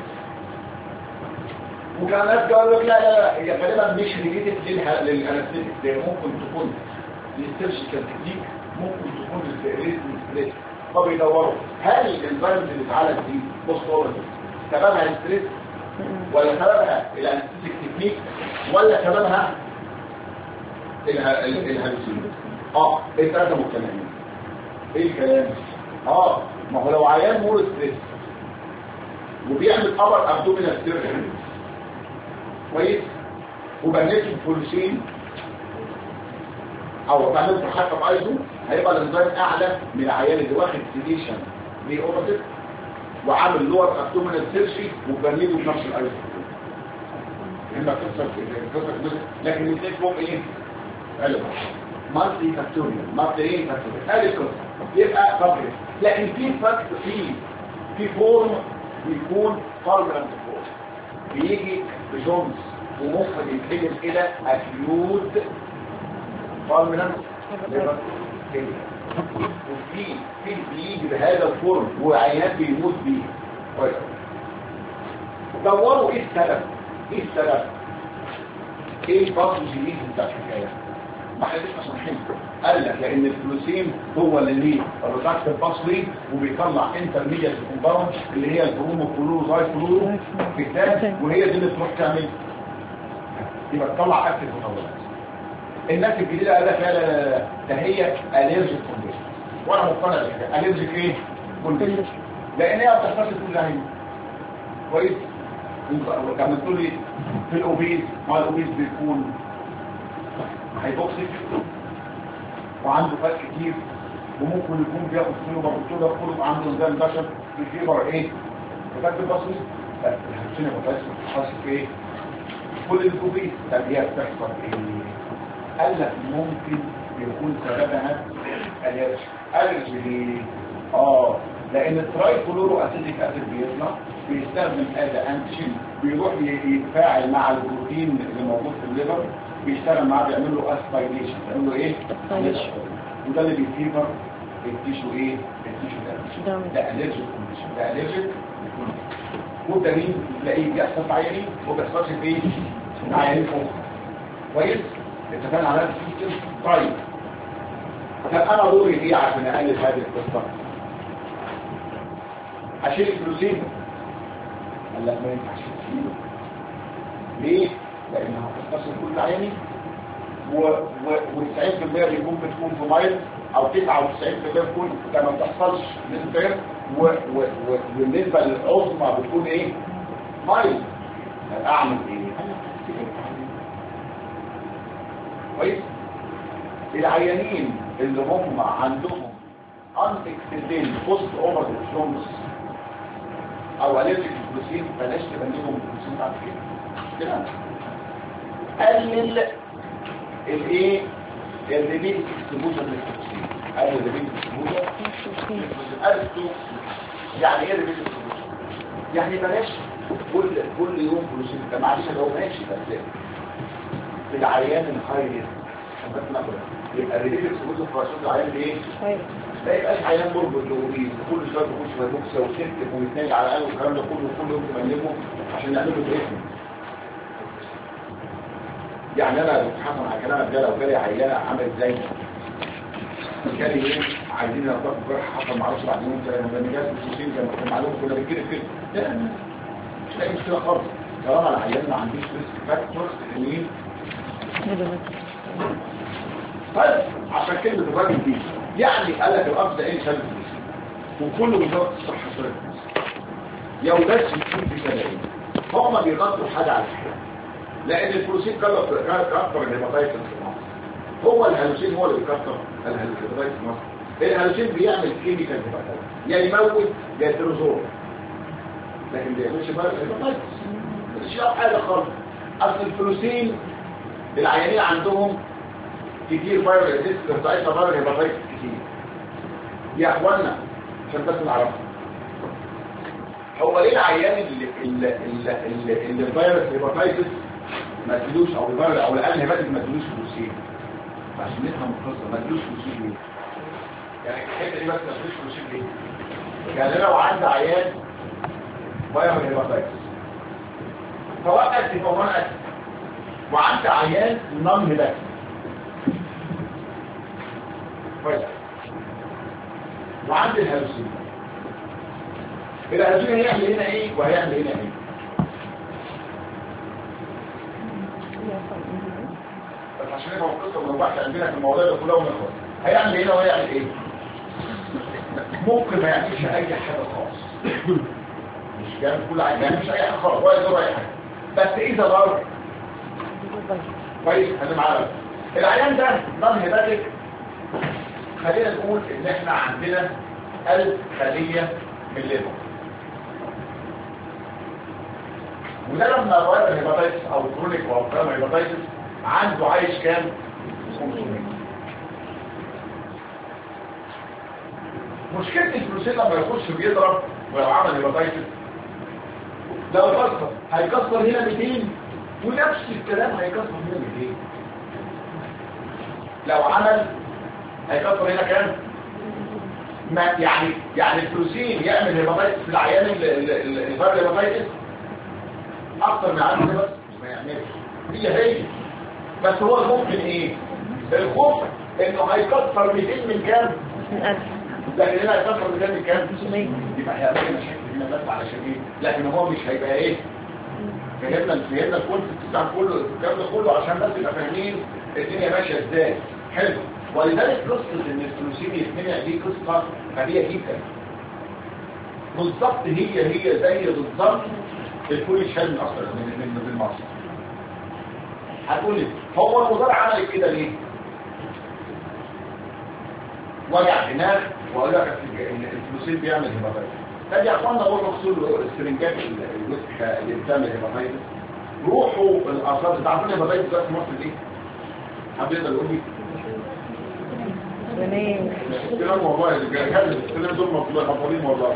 وكان ناس قالوا لك لا لا لا هي غالبا مش ريليتد للانستيك، ده ممكن تكون للسيرجيكال تكنيك، ممكن تكون للريتم ستريس. فبيدوروا هل الانزيمز اللي اتعالج دي بوست سببها الستريس ولا سببها الانستيك تكنيك ولا سببها الهالوسين. الثلاثه مجتمعين. ايه الكلام؟ ما هو لو عيان مور ستريس وبيعمل ابر ابدومينال سيرجري كويس وبنيته بفولوسين او بنيته حتى بايزو، هيبقى الانزيم اعلى من العيان اللي واخد سيديشن ليه اوبوزيت وعامل لور ابدومينال سيرجري وبنيته بنفس الايزو. اما قصه لكن الاثنين فيهم ايه؟ مالتي فاكتوريال. مالتي ايه فاكتوريال؟ ادي قصه يبقى طبيعي. لكن في فاكتور في فورم بيكون فالمنت فورم بيجي بجونز ومخرج يتحجم الى اكيوت فالمنت ليفر فيلير. وفي بيجي بهذا الفورم وعيان بيموت بيه. كويس. دوروا ايه السبب؟ ايه الباثوجينيز بتاع الحكايه؟ ما احنا لسه شارحين. قال لك لان الفلوسين هو اللي ليه الريدكت الباسوي وبيطلع انترميديت كومباوند اللي هي البرومو كلورو زاي كلورو في الدم، وهي دي اللي تروح تعمل يبقى تطلع اكتف محولات. الناس الجديده قال لك لا لا لا ده هي اليرجيك كونديشن، وانا مقتنع بكده. اليرجيك ايه؟ كونديشن، لان هي ما بتحصلش كل عين. كويس. كمان تقول لي في الاوبيز، ما الاوبيز بيكون هيبوكسيك وعنده فات كتير وممكن يكون بياخد فيه وبرضه كله عنده انزيم بشر في فيبر ايه؟ فات بسيط. لا الهلوسين بس بتحصل في ايه؟ كل الاوبيز. طب هي بتحصل ايه؟ قال لك ممكن يكون سببها الرجي ليه؟ لان التراي كلورو اسيديك اسيد بيطلع بيستخدم هذا انتيجين بيروح يتفاعل مع البروتين اللي موجود في الليفر، بيشتغل معاه بيعمل له اسبايليشن. بيعمل له ايه؟ وده اللي بيفيفر التيشو ايه؟ التيشو ده الرجي كونديشن. ده الرجي وده مين تلاقيه بيحصل في عيانين وبيحصلش في ايه؟ في عيانين فوق. كويس؟ اتفقنا على السيستم. طيب طب انا دوري ايه عشان اقلل هذه القصه؟ اشيل الفلوسين؟ قال لك ما ينفعش تشيله. ليه؟ لانها هتختصر كل عيني و90% ممكن تكون في مايل او 99% بتكون ما بتحصلش نسبيا والنسبه العظمى بتكون ايه؟ مايل. اعمل ايه؟ كويس. العيانين اللي هم عندهم unextended post over the او الرجيك الفلوسين بلاش تبنيهم الفلوسين بعد كده. قلل الايه؟ الريبيت اكسبوجر للفلوسين. قلل الريبيت اكسبوجر للفلوسين. يعني ايه ريبيت اكسبوجر؟ يعني بلاش كل يوم فلوسين. ده معلش لو ماشي بس في العيان الهاي بس نقول يبقى الريبيت اكسبوجر في رشاد العيان ايه؟ لا يبقاش عيان مربط لوبيز كل شويه بيخش في البوكسه وسلك ويتنقل على الاقل والكلام ده كله كل يوم تبلغه عشان نعمل له بريكنج. يعني انا بتحكم على كلامك ده لو جالي عيانه عملت زي جالي ايه عايزين نطبق جرح حصل ما اعرفش بعد يوم ثلاثه مبنيات وسوسين زي ما كنا معلومه كنا بنكتب كده. لا مش لاقي مشكله خالص طالما العيان ما عندوش ريسك فاكتورز مين. بس عشان كلمه الراجل دي يعني قال لك الأرض ده ايه شلل وكل وزارة الصحة شلل يا ولاد يكون في شلل هم بيغطوا حاجة على الحياة لأن الفلوسين كانت أكبر من الهيباتايتس في مصر. هو الهلوسين هو اللي بيكتر الهيباتايتس في مصر. الهلوسين بيعمل كيميكال هيباتايتس يا يموت يا يترزور لكن بيعملش بقى الهيباتايتس مش يعرف حاجة خالص. أصل الفلوسين العيانين عندهم كتير فايروس ديسك بتاعتنا فايروس هيباتايتس كتير يا اخوانا عشان بس نعرفها. هو ليه العيان اللي الفيروس هيباتايتس ما تدوش او الفيروس او الان هيباتيك ما تدوش فلوسين؟ عشان نفهم القصه ما تدوش فلوسين ليه؟ يعني الحته دي بس ما تدوش فلوسين ليه؟ يعني لو عندي عيان فيروس هيباتايتس سواء اكتف او نون اكتف وعندي عيان نون هيباتيك كويس وعندي الهلوسين الهلوسين هيعمل هنا ايه وهيعمل هنا ايه؟ بس عشان نفهم القصه ما نوقعش عندنا في المواضيع ده كلها ونخلص. هيعمل هنا وهيعمل ايه؟ ممكن ما يعملش اي حاجه خالص مش بيعمل كل حاجه ما يعملش اي حاجه خالص ولا يضر اي حاجه بس اذا ضر كويس خلي معانا العيان ده نون هيباتيك. خلينا نقول ان احنا عندنا 1000 خليه من الليفر وده لما الفيروس هيباتايتس او كرونيك او برايمري هيباتايتس عنده عايش كام 500. مشكله الفلوسين لما يخش بيضرب ولو عمل هيباتايتس لو كسر هيكسر هنا 200 ونفس الكلام هيكسر هنا 200. لو عمل هيكسر هنا كام؟ ما يعني الفلوسين يعمل هيباتايتس في العيان اللي فرق هيباتايتس اكتر من عنده بس ما يعملش هي بس هو ممكن ايه؟ الخوف انه هيكسر 200 من كام؟ لكن هنا هيكسر 200 من كام؟ يبقى هيعمل مشاكل هنا بس علشان ايه؟ لكن هو مش هيبقى ايه؟ فهمنا الكونسيبت بتاع كله الكلام ده كله عشان بس نبقى فاهمين الدنيا ماشيه ازاي. حلو. ولذلك قصه ان الفلوسين يتمنع دي قصه غبيه جدا. بالظبط هي زي بالظبط الكل شال من اصلا من مصر. هتقول لي هو الوزاره عملت كده ليه؟ وجع دماغ واقول لك ان الفلوسين بيعمل هيباتايتس. طب يا اخوانا روحوا اغسلوا السرنجات الوسخه اللي بتعمل هيباتايتس. روحوا الاثار بتاعت الهيباتايتس دلوقتي في مصر ليه؟ حد يقدر يقول لي؟ الكلام والله اللي بيتكلم الكلام دول مطلوبين والله.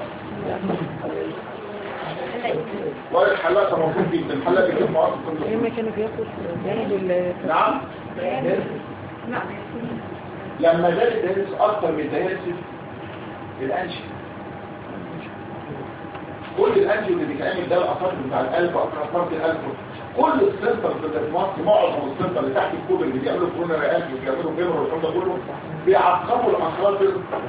والله الحلاقه المفروض جدا الحلاقه بيجيب معاصر كل
لما كانوا بياخدوا
نعم لما زاد الدايلس اكتر من الدايلس الانشي كل الانشي اللي بيتعمل ده الاثار بتاع القلب واثار القلب كل السنتر اللي في مصر معظم السنتر اللي تحت الكوب اللي بيعملوا كورونا رئاسي وبيعملوا فيبر والكلام ده كله بيعقموا الاثار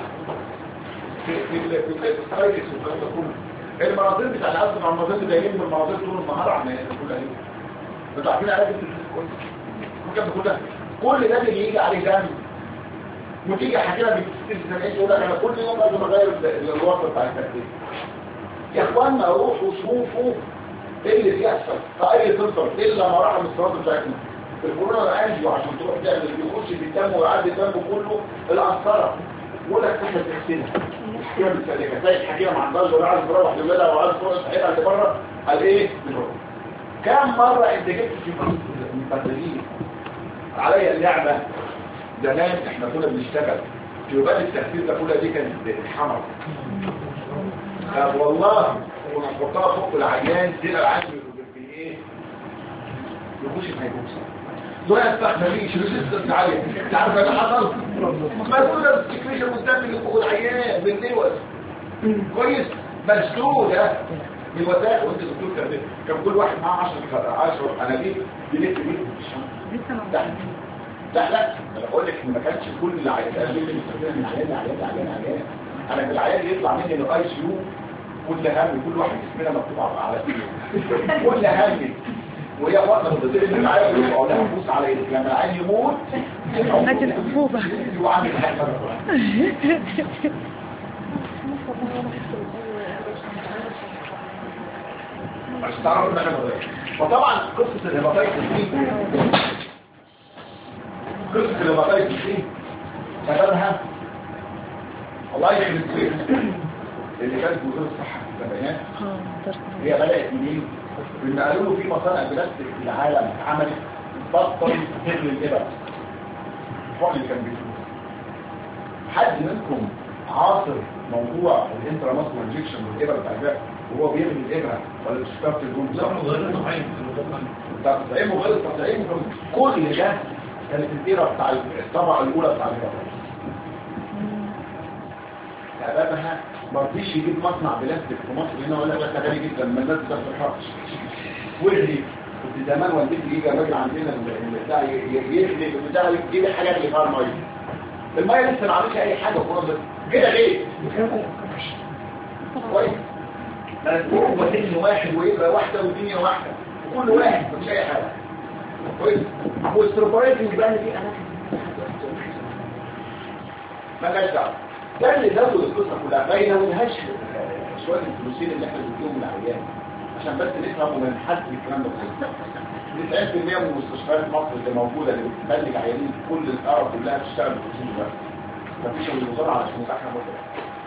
في السترايكس والكلام ده كله. المناظير بتاع العزم مع المناظير دايرين من المناظير طول النهار عمالين كلها ايه انتوا عارفين علاج كلها كل ده اللي يجي عليه دم وتيجي حكينا بتستنى سنين يقول لك انا كل يوم لازم اغير الوقت بتاع التكتيك. يا اخوانا روحوا شوفوا ايه اللي بيحصل في اي سنتر الا مراحل الصراط بتاعتنا الكورونا انجيو عشان تروح تعمل بيخش في الدم ويعدي الدم كله القسطره ولا تحت تغسلها كده بالسلكه زي الحكيمه ما عندهاش ولا عايز تروح لولادها وعايز تروح صحيحه اللي بره قال ايه كام مره انت جبت في المبتدئين عليا اللعبه زمان احنا كنا بنشتغل جيوبات التخدير ده كلها دي كانت حمر والله كنا نحطها فوق العيان تلقى العيان في ايه يخش في هيبوكسيا دول استخدميش ريزيستنس عاليه انت عارف ايه اللي حصل مسدوده السكريشن والدم اللي فوق العيان بالنيوس كويس مسدوده من الوسائل وانت دكتور كان كل واحد معاه 10 انابيب بيلف بيه لا انا بقول لك ان ما كانش كل العيانات اللي بيستخدمها من عيان انا في العيان يطلع مني الاي سي يو كل هم كل واحد اسمنا مكتوب على فيه كل هم وهي وقت بتصير ان العيان يقول لها بص على ايدك لما العيان يموت
هات الانبوبه
وعامل حاجه عشان تعرفوا ان احنا وطبعا قصه الهيباتايتس دي قصة الهيباتايتس دي سببها الله يخلق بيك اللي كانت وزارة الصحة في السبعينات هي بدأت منين؟ إن قالوا له في مصانع بلاستيك في العالم اتعملت بطل تغلي الابر الحقن اللي كان بيفوز. حد منكم عاصر موضوع الانتراماسكولار انجكشن والابره بتاع الباب وهو بيغلي الابره ولا بتشتغل في الجون؟ تطعيمه غير تطعيمه كل ده كانت الديره بتاع الطبقه الاولى بتاع الابره. سببها ما رضيش يجيب مصنع بلاستيك في مصر هنا ولا ده غالي جدا ما الناس ما بتفرحش. ويغلي كنت زمان والدتي يجي الراجل عندنا بتاع يغلي البتاع يجيب الحاجات اللي فيها الميه. الميه لسه ما عملتش اي حاجه وخلاص كده ليه؟ كويس؟ هو سن واحد ويبقى واحده والدنيا واحده وكل واحد مفيش اي حاجه. كويس؟ والسربرايزنج بقى اللي فيه اماكن ما لهاش دعوه. ده اللي زود القصه كلها ما ينونهاش شويه الفلوسين اللي احنا بنديهم للعيان عشان بس نفهم ونحدد الكلام ده كله. 90% من مستشفيات مصر اللي موجوده اللي بتبلغ عيانين في كل القاره كلها بتشتغل بالفلوسين بس. مفيش من الوزاره علشان يتاحنا مصر.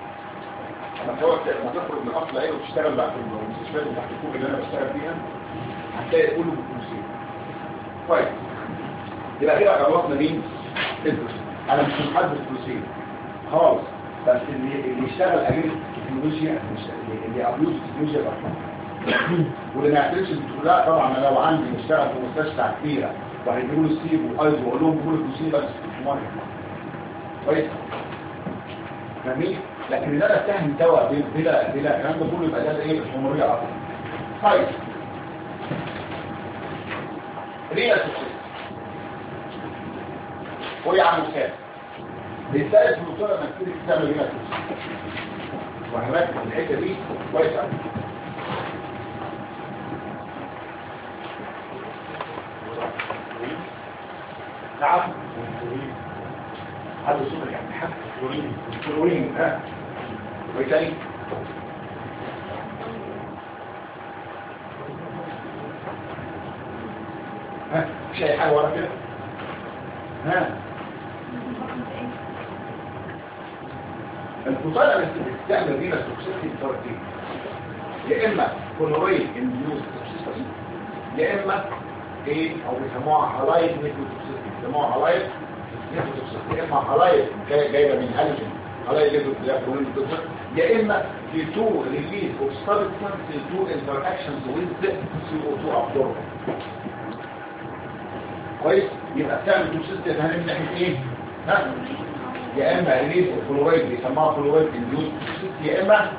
لما تخرج من اصل العين وتشتغل بقى في المستشفيات اللي تحت الكوب اللي انا بشتغل فيها هتلاقي كله بالفلوسين. كويس. يبقى كده خلصنا مين؟ الفلوسين. انا مش محدد الفلوسين خالص. بس اللي يشتغل اجهزه التكنولوجيا اللي ابيوز التكنولوجيا بقى واللي ما يعترفش بالدخلاء طبعا انا لو عندي مشتغل في مستشفى كبيره وهيجيبوا له السيب والايزو واقول لهم جيبوا لي الفلوسين بس في مره. كويس. جميل. لكن ان انا اتهم دواء بلا الكلام ده كله يبقى ده ايه الحموريه اكتر. طيب رينا سكسس هو يا عم سام بيساعد في الدكتوره انك تبتدي تعمل رينا سكسس وهنركز في الحته دي كويس قوي. نعم هذا الصبر يعني حق كلورين ها ويتاني ها مش اي حاجه ورا كده ها البطاله اللي بتستعمل بيها التوكسيسيتي بطريقتين يا اما كلورين انديوس توكسيسيتي يا اما ايه او بيسموها هالايت نيكوتوكسيسيتي بيسموها هالايت يا اما هالايت جايبه من هالوجين هالايت نيكوتوكسيسيتي يا اما في تو ريليز اوف سبستانس تو انتراكشنز ويز CO2 ابزوربر. كويس. يبقى بتعمل توكسيسيتي ده من ناحيه ايه؟ ها يا اما ريليز اوف كلورايد بيسموها كلورايد انديوس توكسيسيتي يا اما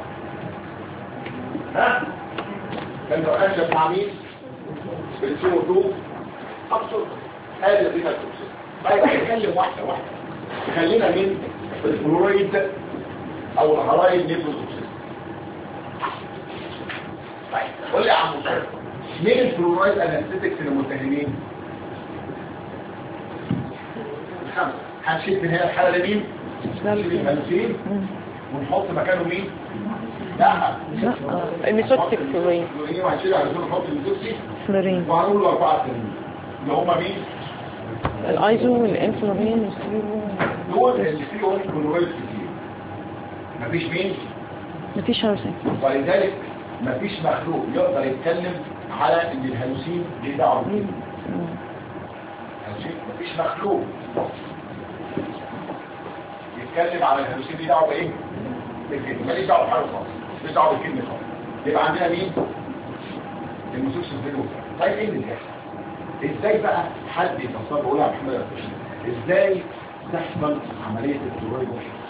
ها انتراكشن مع مين؟ بالCO2 ابسط هذه الرينا توكسيسيتي. طيب هنتكلم واحده واحده. خلينا من الفلورايد او الهالايد نيكوتوكسيسيتي. طيب قول لي يا عم مصطفى مين الفلورايد انستيكس المتهمين؟ الخمسه. هنشيل من هنا الحاله دي مين؟ الهالوسين ونحط مكانه مين؟ لا
الميثوكسيك فلورين
وهنشيل على طول نحط الميثوكسيك
فلورين
وهنقول له 4 تانيين اللي هم مين؟
الايزو والانفلورين والسيرو
دول اللي فيهم كلورايد كتير. مفيش مين؟
مفيش هالوسين.
ولذلك مفيش مخلوق يقدر يتكلم على ان الهالوسين ليه دعوه بيه. مفيش مخلوق يتكلم على الهالوسين ليه دعوه بايه؟ بالكلمه. ماليش دعوه بحاجه خالص. ماليش دعوه بالكلمه خالص. يبقى عندنا مين؟ الميثوكسيس فينول. طيب ايه اللي بيحصل؟ ازاي بقى حد يفسر بقول يا محمد ازاي تحصل عمليه الكلورايد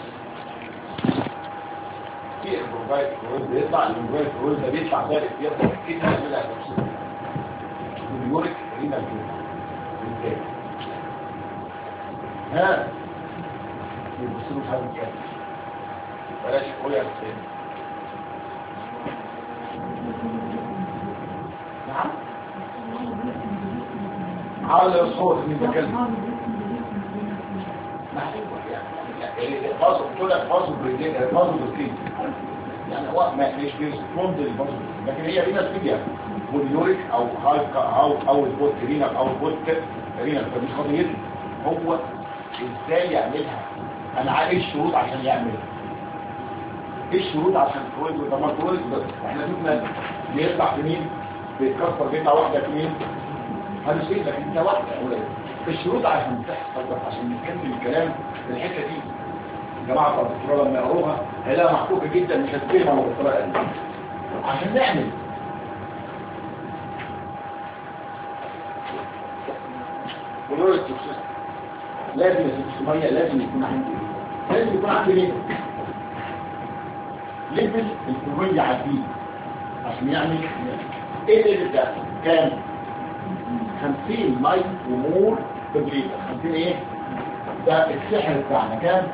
في الكلورايد بيطلع الكلورايد ده بيطلع ذلك بيطلع كده من الهالوسين واليوريك رينا ازاي ها يبصوا في هذا الكلام بلاش قول يا حسين. نعم على الصوت اللي بتكلم يعني فاصل طلع فاصل بريدين فاصل بريدين يعني هو مش بيسكوند الفاصل لكن هي رينا سبيا واليوريك او او البوت رينا او البوت رينا فمش قضيته هو ازاي يعملها. انا عارف الشروط عشان يعملها. ايه الشروط عشان الكويز وطبعا الكويز احنا شفنا بيطلع في مين بيتكسر بيطلع واحده في مين هنسيب لك انت واحده قليله الشروط عشان تحصل بس عشان نكمل الكلام في الحته دي. جماعه بتوع الدكتوراه لما يقروها هيلاقيها محكوكه جدا مش هتفهمها بالطريقه دي. عشان نعمل بلور التوكسيس لازم السكسومية لازم يكون عندي ايه؟ لازم يكون عندي ليه؟ ليفل الكلورين يعديه عشان يعمل ايه الليفل ده؟ كام؟ 50 مايك ومور ببليتر 50 ايه؟ ده السحر بتاعنا كام؟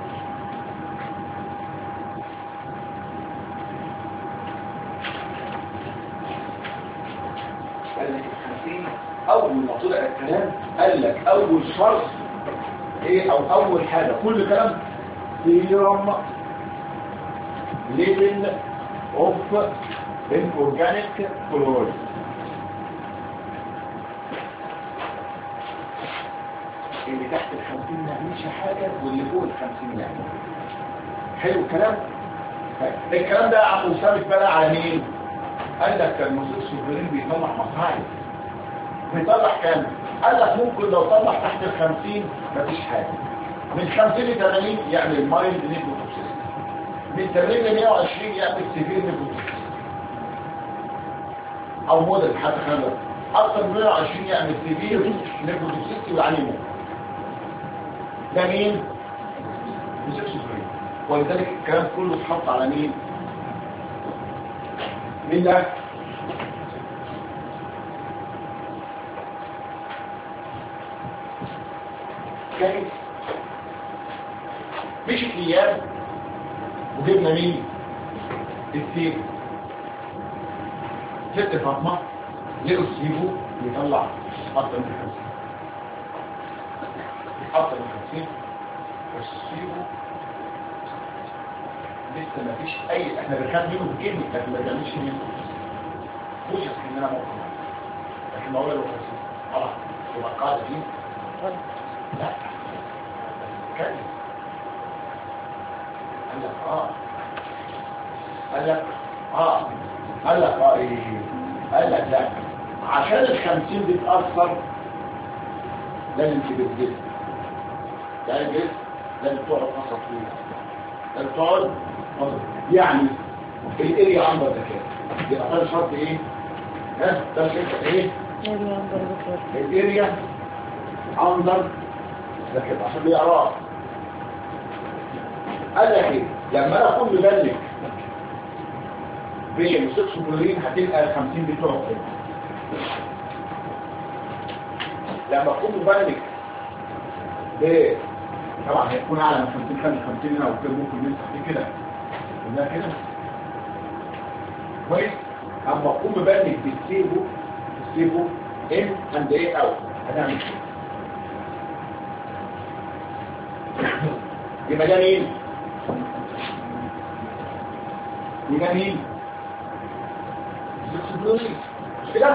قال لك 50 اول ما طلع الكلام قال لك اول شرط ايه او اول حاجه كل كلام سيرم ليفل اوف اورجانيك كلورايد اللي تحت ال50 ما يعملش حاجه واللي فوق ال50 يعمل. حلو الكلام. الكلام ده يا عم وسام بقى على مين؟ قال لك كان الموسيقى السوبرين بيطلع مصاعد بيطلع كام؟ قال لك ممكن لو طلع تحت ال50 مفيش حاجه من 50 ل 80 يعمل مايلد نيكوتوكسيستي من 80 ل 120 يعمل سيفير نيكوتوكسيستي او موديل حتى خلال اكتر من 120 يعمل سيفير نيكوتوكسيستي ويعني موت. ده مين؟ موسيقى السوبرين. ولذلك الكلام كله اتحط على مين؟ مين ده؟ كانت مشت ايام وجبنا مين؟ السيف ست فاطمه لقوا السيفو يطلع اكتر من 50 اكتر من 50 والسيفو لسه ما فيش اي احنا بنخاف منه بكلمه لكن ما بنعملش منه خوشك ان انا ممكن لكن ما هو لو 50 خلاص يبقى القاعده دي لا كذب. قال لك قال لك ايه قال لك لا عشان ال50 دي تأثر لازم تبدل يعني الجسم لازم تقعد فترة طويلة لازم تقعد فترة يعني الاريا عندك ده كده يبقى ده شرط ايه؟ ها ده شرط ايه؟ الاريا عندك ده كده عشان بيقراه. قال لك ايه؟ لما انا اكون مبلغ بالسكسوبولين هتلقى ال50 بتوعه كده. لما اكون مبلغ طبعا هيكون اعلى من 50 هنا وكده ممكن نمسح فيه كده قلنا كده كويس. اما اكون مبلغ بالسيبو ان اند ايه اوت هنعمل كده. يبقى ده مين؟ يبقى مين؟ السكسوبولين مش كده؟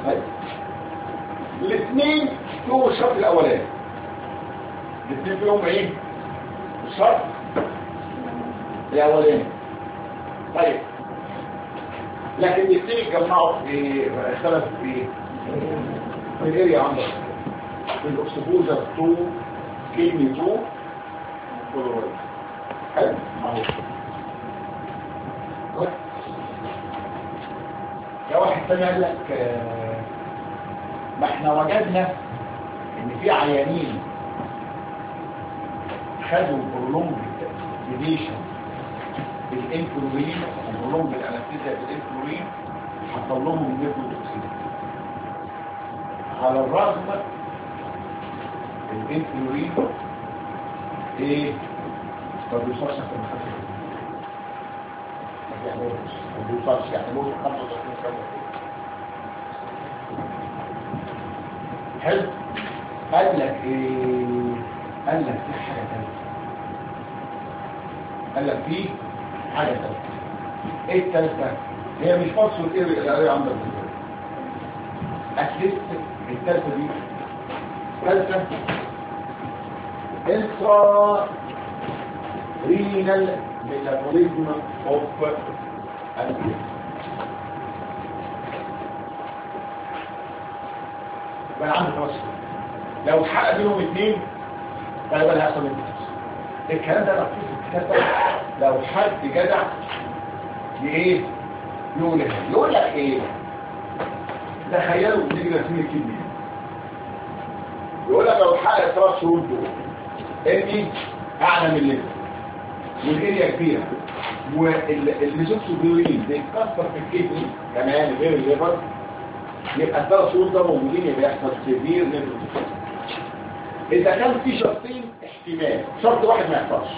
الاثنين فيهم الشرط الاولاني الاثنين فيهم ايه؟ الشرط الاولاني. طيب لكن الاثنين اتجمعوا في اختلفوا في ايه؟ في الاريا عندك في الاكسبوجر 2 كيمي 2 كلورايد. حلو اهو يا واحد ثاني قال لك ما احنا وجدنا ان في عيانين خدوا برولونج سيديشن بالانكلورين وبرولونج الانستيزيا بالانكلورين حصل لهم النيكوتوكسين على الرغم الانكلورين ايه ما بيوصلش اكتر من 5 ما بيوصلش يعني ممكن 35 سنه. حلو. قال لك ايه؟ قال لك في حاجه ثالثه. قال لك في حاجه ثالثه. ايه الثالثه؟ هي مش فصل الاريا عندك دلوقتي. اتليست الثالثه دي ثالثه انترا رينال ميتابوليزم اوف الجسم. يبقى انا عندي ترانسفير. لو اتحقق بينهم اثنين غالبا هيحصل انفكشن. الكلام ده مكتوب في الكتاب ده. لو حد جدع ايه يقول لك ايه؟ تخيلوا نيجي رسمين الكدني، يقول لك لو اتحقق الثلاث شهور دول اني اعلى من الليفر والاريا كبيره والميزوكسوبيولين بيتكسر في الكدني كمان غير الليفر، يبقى الثلاث شهور ده موجودين، يبقى يحصل سيفير نيفروتوكسيس. اذا كان في شرطين احتمال، شرط واحد ما يحصلش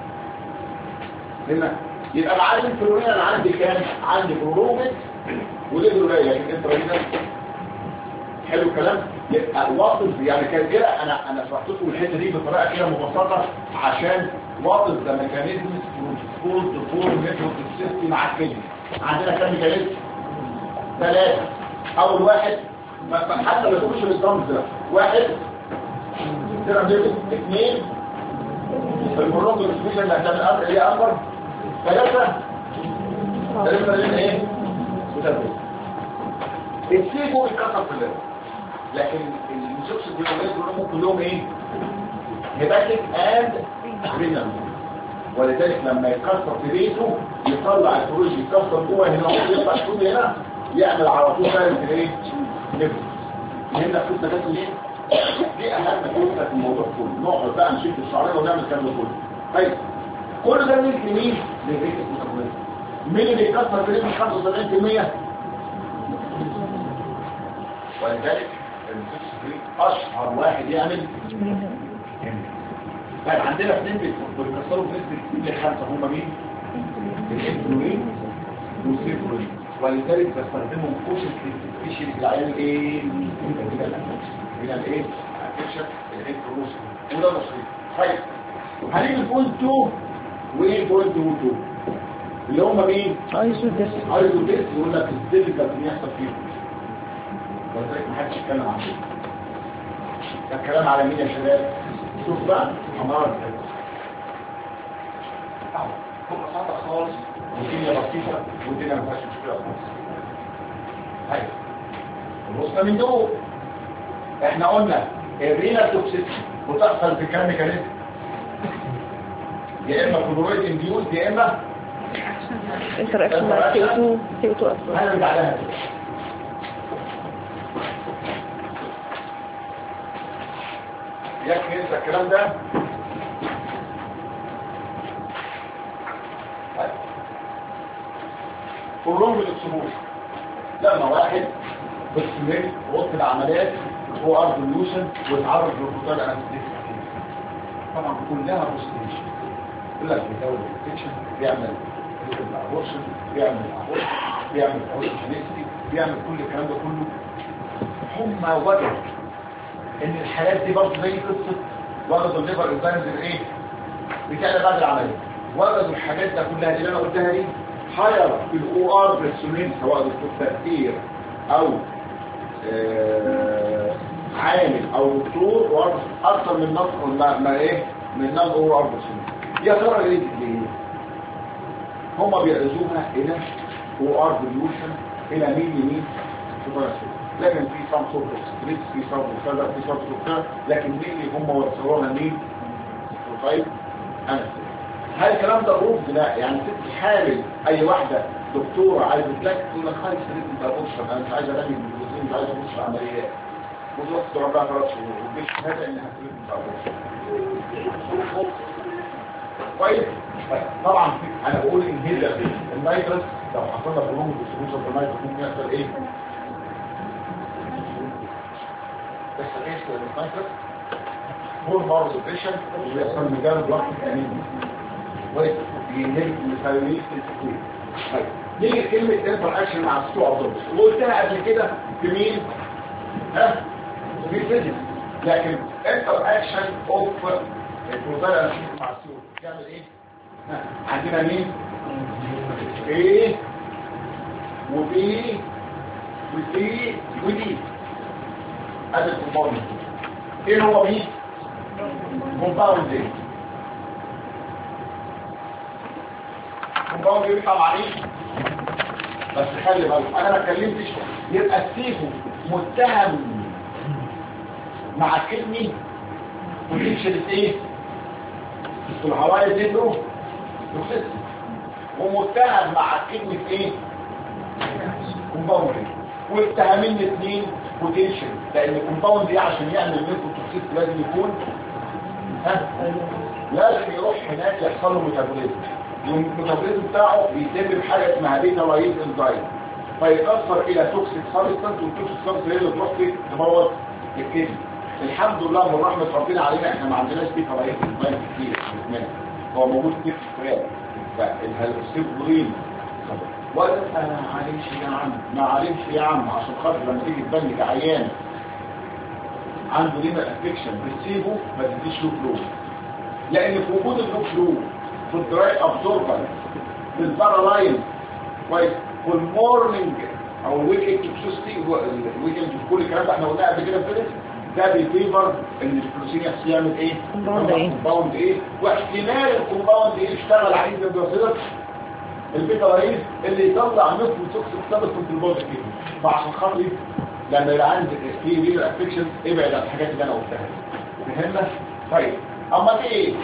هنا، يبقى معالج الفلورين انا عندي كام؟ عندي بروروبت وليفر قليل، لكن انت راجل حلو الكلام. يبقى واصل يعني كان كده انا شرحت لكم الحته دي بطريقه كده مبسطه عشان واصل ده ميكانيزم ترانسبورت فور نيفروتوكسيستي مع الكدني. عندنا كام ميكانيزم؟ 3. اول واحد حتى ما تقولش بالضمز ده، 1 سيرم ليفل، 2 البروتون سبيشال اللي هتعمل امر اللي هي اكبر، 3 تقريبا ايه؟ متابع. السيبو اتكسر في الليفر، لكن الميزوكس البيولوجيات كلهم كلهم ايه؟ هيباتيك اند رينال، ولذلك لما يتكسر في بيته يطلع الفروج يتكسر جوه هنا ويطلع الفروج هنا يعمل على طول فارغ في الايه؟ نفس. هنا القصه جت منين؟ دي اهم قصه في الموضوع كله. نقعد بقى نشد الشعريه ونعمل الكلام ده كله. طيب كل ده مين لمين؟ للريت المتابوليزم. مين اللي بيكسر في ريت 75%؟ ولذلك اشهر واحد يعمل طيب عندنا 2 بيكسروا بنسبه 2 ل5 هم مين؟ الانسولين والسيفولين، ولذلك بستخدمهم كوشن سبيشال في العيان ايه؟ من الايه؟ الانفكشن الانتروموشن وده مصري. طيب هنيجي البوينت 2 وايه البوينت 2 اللي هم مين؟
ايزوديس
يقول لك الديفيكالت اللي يحصل فيه، ولذلك محدش يتكلم عن كده. ده الكلام على مين يا شباب؟ شوف بقى امراض اهو بكل بساطه خالص، والدنيا بسيطه والدنيا ما فيهاش مشكله خالص. طيب الوصفه من دول احنا قلنا الرينال توكسيسيتي بتحصل في كام ميكانيزم؟ يا اما كلورايد انديوز يا اما
انتر اكشن مع CO2 ابسورب.
هنرجع لها يكفي انت الكلام ده. كلهم بالاكسبوجر. لما واحد بالسمير وقت العمليات هو ارض اليوشن ويتعرض للخطال انستيك طبعا كلها بوستيشن. يقول لك بيزود الانفكشن، بيعمل الابورشن، بيعمل الابورشن، بيعمل الاورشنستي، بيعمل كل الكلام ده كله. هم وجدوا ان الحالات دي برضه زي قصه وجدوا الليفر انزيمز الايه؟ بتاعنا بعد العمليه. وجدوا الحاجات ده كلها اللي انا قلتها دي هاير في الاو ار بريسونين، سواء دكتور تأثير او عامل او دكتور اكثر من نص ما ايه من نص او ار بريسونين. يا ترى ليه؟ هم بيعزوها الى او ار ديليوشن الى مين لكن في صام صوت ستريت، في صام كذا، في صام كذا، لكن مين هم وصلونا مين؟ طيب انا هل الكلام ده روف؟ لا. يعني ست حامل اي واحده دكتوره عايزه تلاقي تقول لك خالص ستريت انت ابوشر، انا مش عايزه انام بالجزئين، مش عايزه ابوشر عمليات وتروح تضرب لها 3 شهور ومش هذا انها ستريت انت ابوشر. كويس. طبعا انا بقول انهيلر النيترس لو حصل لك بروم ديستريبيوشن النيترس ممكن يحصل ايه؟ يحصل ايه في النيترس؟ هو مارس اوبريشن ويحصل مجال ضغط الانيميا. كويس. ينهي الميثايليت الكويس. طيب نيجي كلمه انتر اكشن مع السوء ابزوربشن وقلتها قبل كده في مين؟ ها؟ في فيزيكس. لكن انتر اكشن اوف البروتين اناليسيس مع السوء بيعمل ايه؟ عندنا مين؟ ايه وبي وسي ودي. ادي الكومباوند. ايه هو مين؟ كومباوند ايه؟ كومباوند يطلع مع مين؟ بس خلي بالك انا ما اتكلمتش. يبقى السيفو متهم مع الكدني وتنشل ايه الهواية تدلو توكسيس، ومتهم مع الكدني في ايه كومباوند، والتهمين الاثنين بوتنشال، لان الكومباوند دي عشان يعمل نيكوتوكسيس لازم يكون لازم يروح هناك يحصل له ميتابوليزم، والميتابوليزم بتاعه بيتم بحاجه اسمها بيتا لايز انزايم، فيتاثر الى توكسيك سبستانس، والتوكسيك سبستانس هي اللي تروح تبوظ الكدني. الحمد لله من رحمه ربنا علينا احنا ما عندناش بيتا لايز انزايم كتير في جسمنا، هو موجود كتير في الفراخ، فالهيستيبولين ولا معلش يا عم، معلش يا عم، عشان خاطر لما تيجي تبنج عيان عنده رينال افكشن بتسيبه ما تديش له فلو، لان في وجود اللو فلو في الدراي ابزوربر بالبارالايز كويس والمورنينج او الويكند توكسيستي، الويكند كل الكلام ده احنا قلناه قبل كده في ده بيفيفر ان الفلوسين يعمل ايه كومباوند ايه، واحتمال الكومباوند ايه يشتغل عليه زي ما البيتا لايز اللي يطلع نصف توكسيك سبستانس في البودي كده، فعشان خاطر لما يبقى عندك في رينال افكشن ابعد عن الحاجات اللي انا قلتها فهمنا. طيب اما دي ايه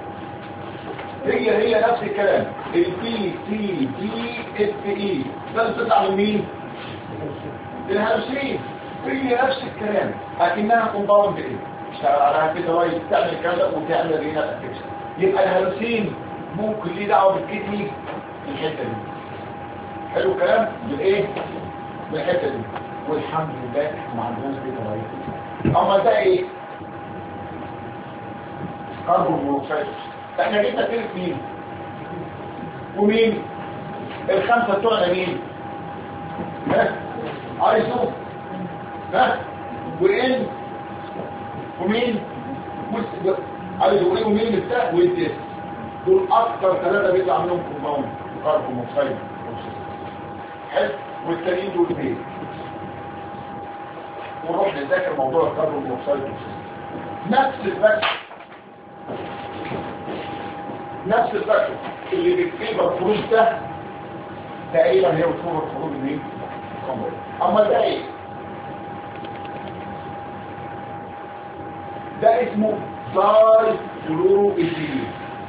هي نفس الكلام، البي تي دي اف اي ده بتطلع من مين؟ الهالوسين، هي نفس الكلام لكنها كومباوند ايه اشتغل عليها بيتا لايز تعمل كذا وتعمل رينال افكشن، يبقى الهالوسين ممكن ليه دعوه بالكدني الحته دي. حلو الكلام بالايه بالحته دي، والحمد لله احنا ما عندناش بيتا لايز. اما ده ايه كربون مونوكسيد، احنا جبنا سيره مين ومين الخمسه بتوعنا مين ايزو وان ومين ايزو ومين بتاع والديس، دول اكتر ثلاثه بيطلع منهم كومباوند كربون مونوكسيد. حلو، والتانيين دول ايه ونروح نذاكر موضوع الكربون مونوكسيد. نفس الفاكتور اللي بتفيبر الخروج ده تقريبا هي بتفيبر الخروج منين؟ اما ده ايه؟ ده اسمه داي فلورو ايثيلين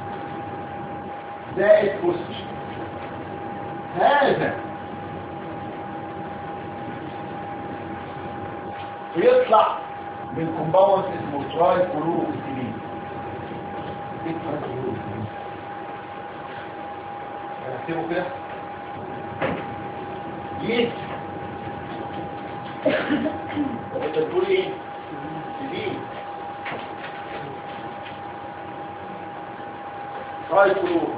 زائد اوكسجين. هذا بيطلع من كومباوند اسمه تراي فلورو ايثيلين. ايه تراي فلورو ايثيلين؟ هنكتبه كده ليه؟ انت بتقول ايه؟ ليه؟ تراي فلورو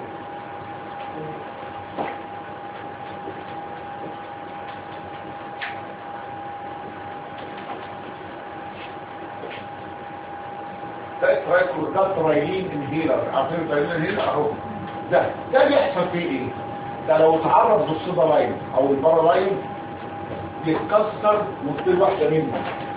ده ترايلين انهيلر، عارفين الترايلين انهيلر اهو. ده بيحصل فيه ايه؟ ده لو تعرض للصيدا لاين او البارا لاين يتكسر وتصير واحده منه،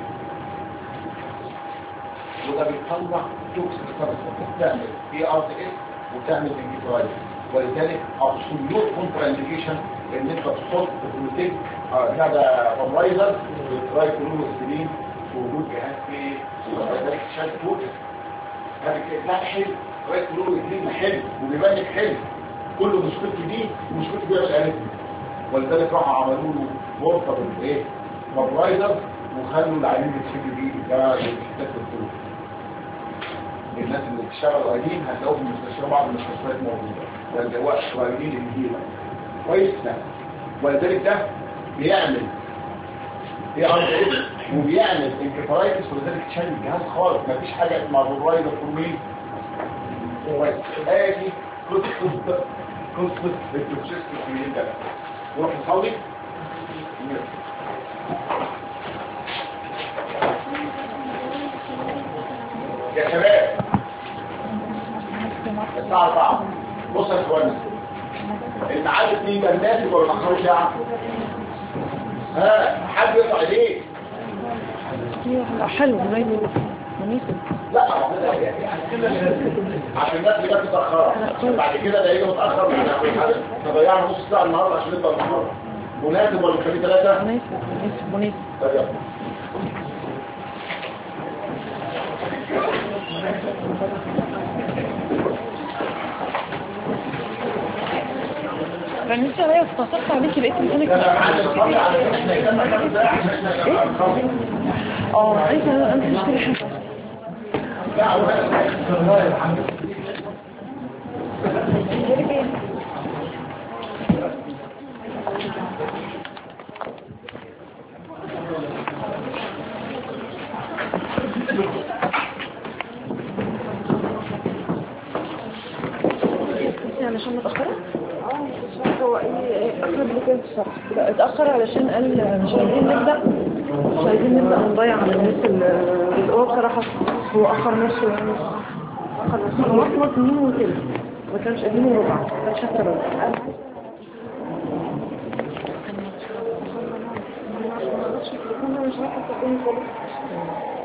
وده بيطلع توكسيك سبستانس بتعمل اي ار تي اس وتعمل انهيلر، ولذلك ابسوليوت كونترا انديكيشن ان انت تحط بروتيك هذا فابرايزر بالترايكلوروسيلين في وجود جهاز في شد توكس. ده حلو كويس كله يدين حلو وبيبانك حلو، كله مشكلته دي ومشكلته بيعمل اريثميا، ولذلك راحوا عملوا له غرفه بالايه فابرايزر وخلوا العيانين يتشد بيه. ده يحتاج الدكتور، الناس اللي بتشتغل قاعدين هتلاقوا في المستشفى بعض المستشفيات موجوده، ده اللي هو قاعدين الهيله كويس. ده ولذلك ده بيعمل وبيعمل انكفالايتس، ولذلك تشال الجهاز خالص، مفيش حاجه اسمها فابرايزر فورمين كويس. ادي قصه التوكسيستي في ده. نروح نصلي يا شباب الساعه 4. بص يا اخوانا الميعاد 2 ده مناسب ولا ما خرجش؟ حد يطلع ايديه
حلو مناسب.
لا عشان الناس اللي جت متاخره بعد كده ده يجي متاخر، احنا ضيعنا نص ساعه النهارده عشان نبقى النهارده. مناسب ولا نخليه 3؟
مناسب.
طيب
رنيت عليا واتصلت عليكي لقيت تليفونك عايزه انت تشتري حاجه. علشان متأخرة؟ هو أخر اللي كان الصراحة اتأخر علشان قال مش عايزين نبدأ نضيع على الناس اللي هو بصراحة هو أخر نفسه يعني أخر نفسه هو أصلا 2 وكده ما كانش 2 وربع ما كانش حتى ربع مش عارفة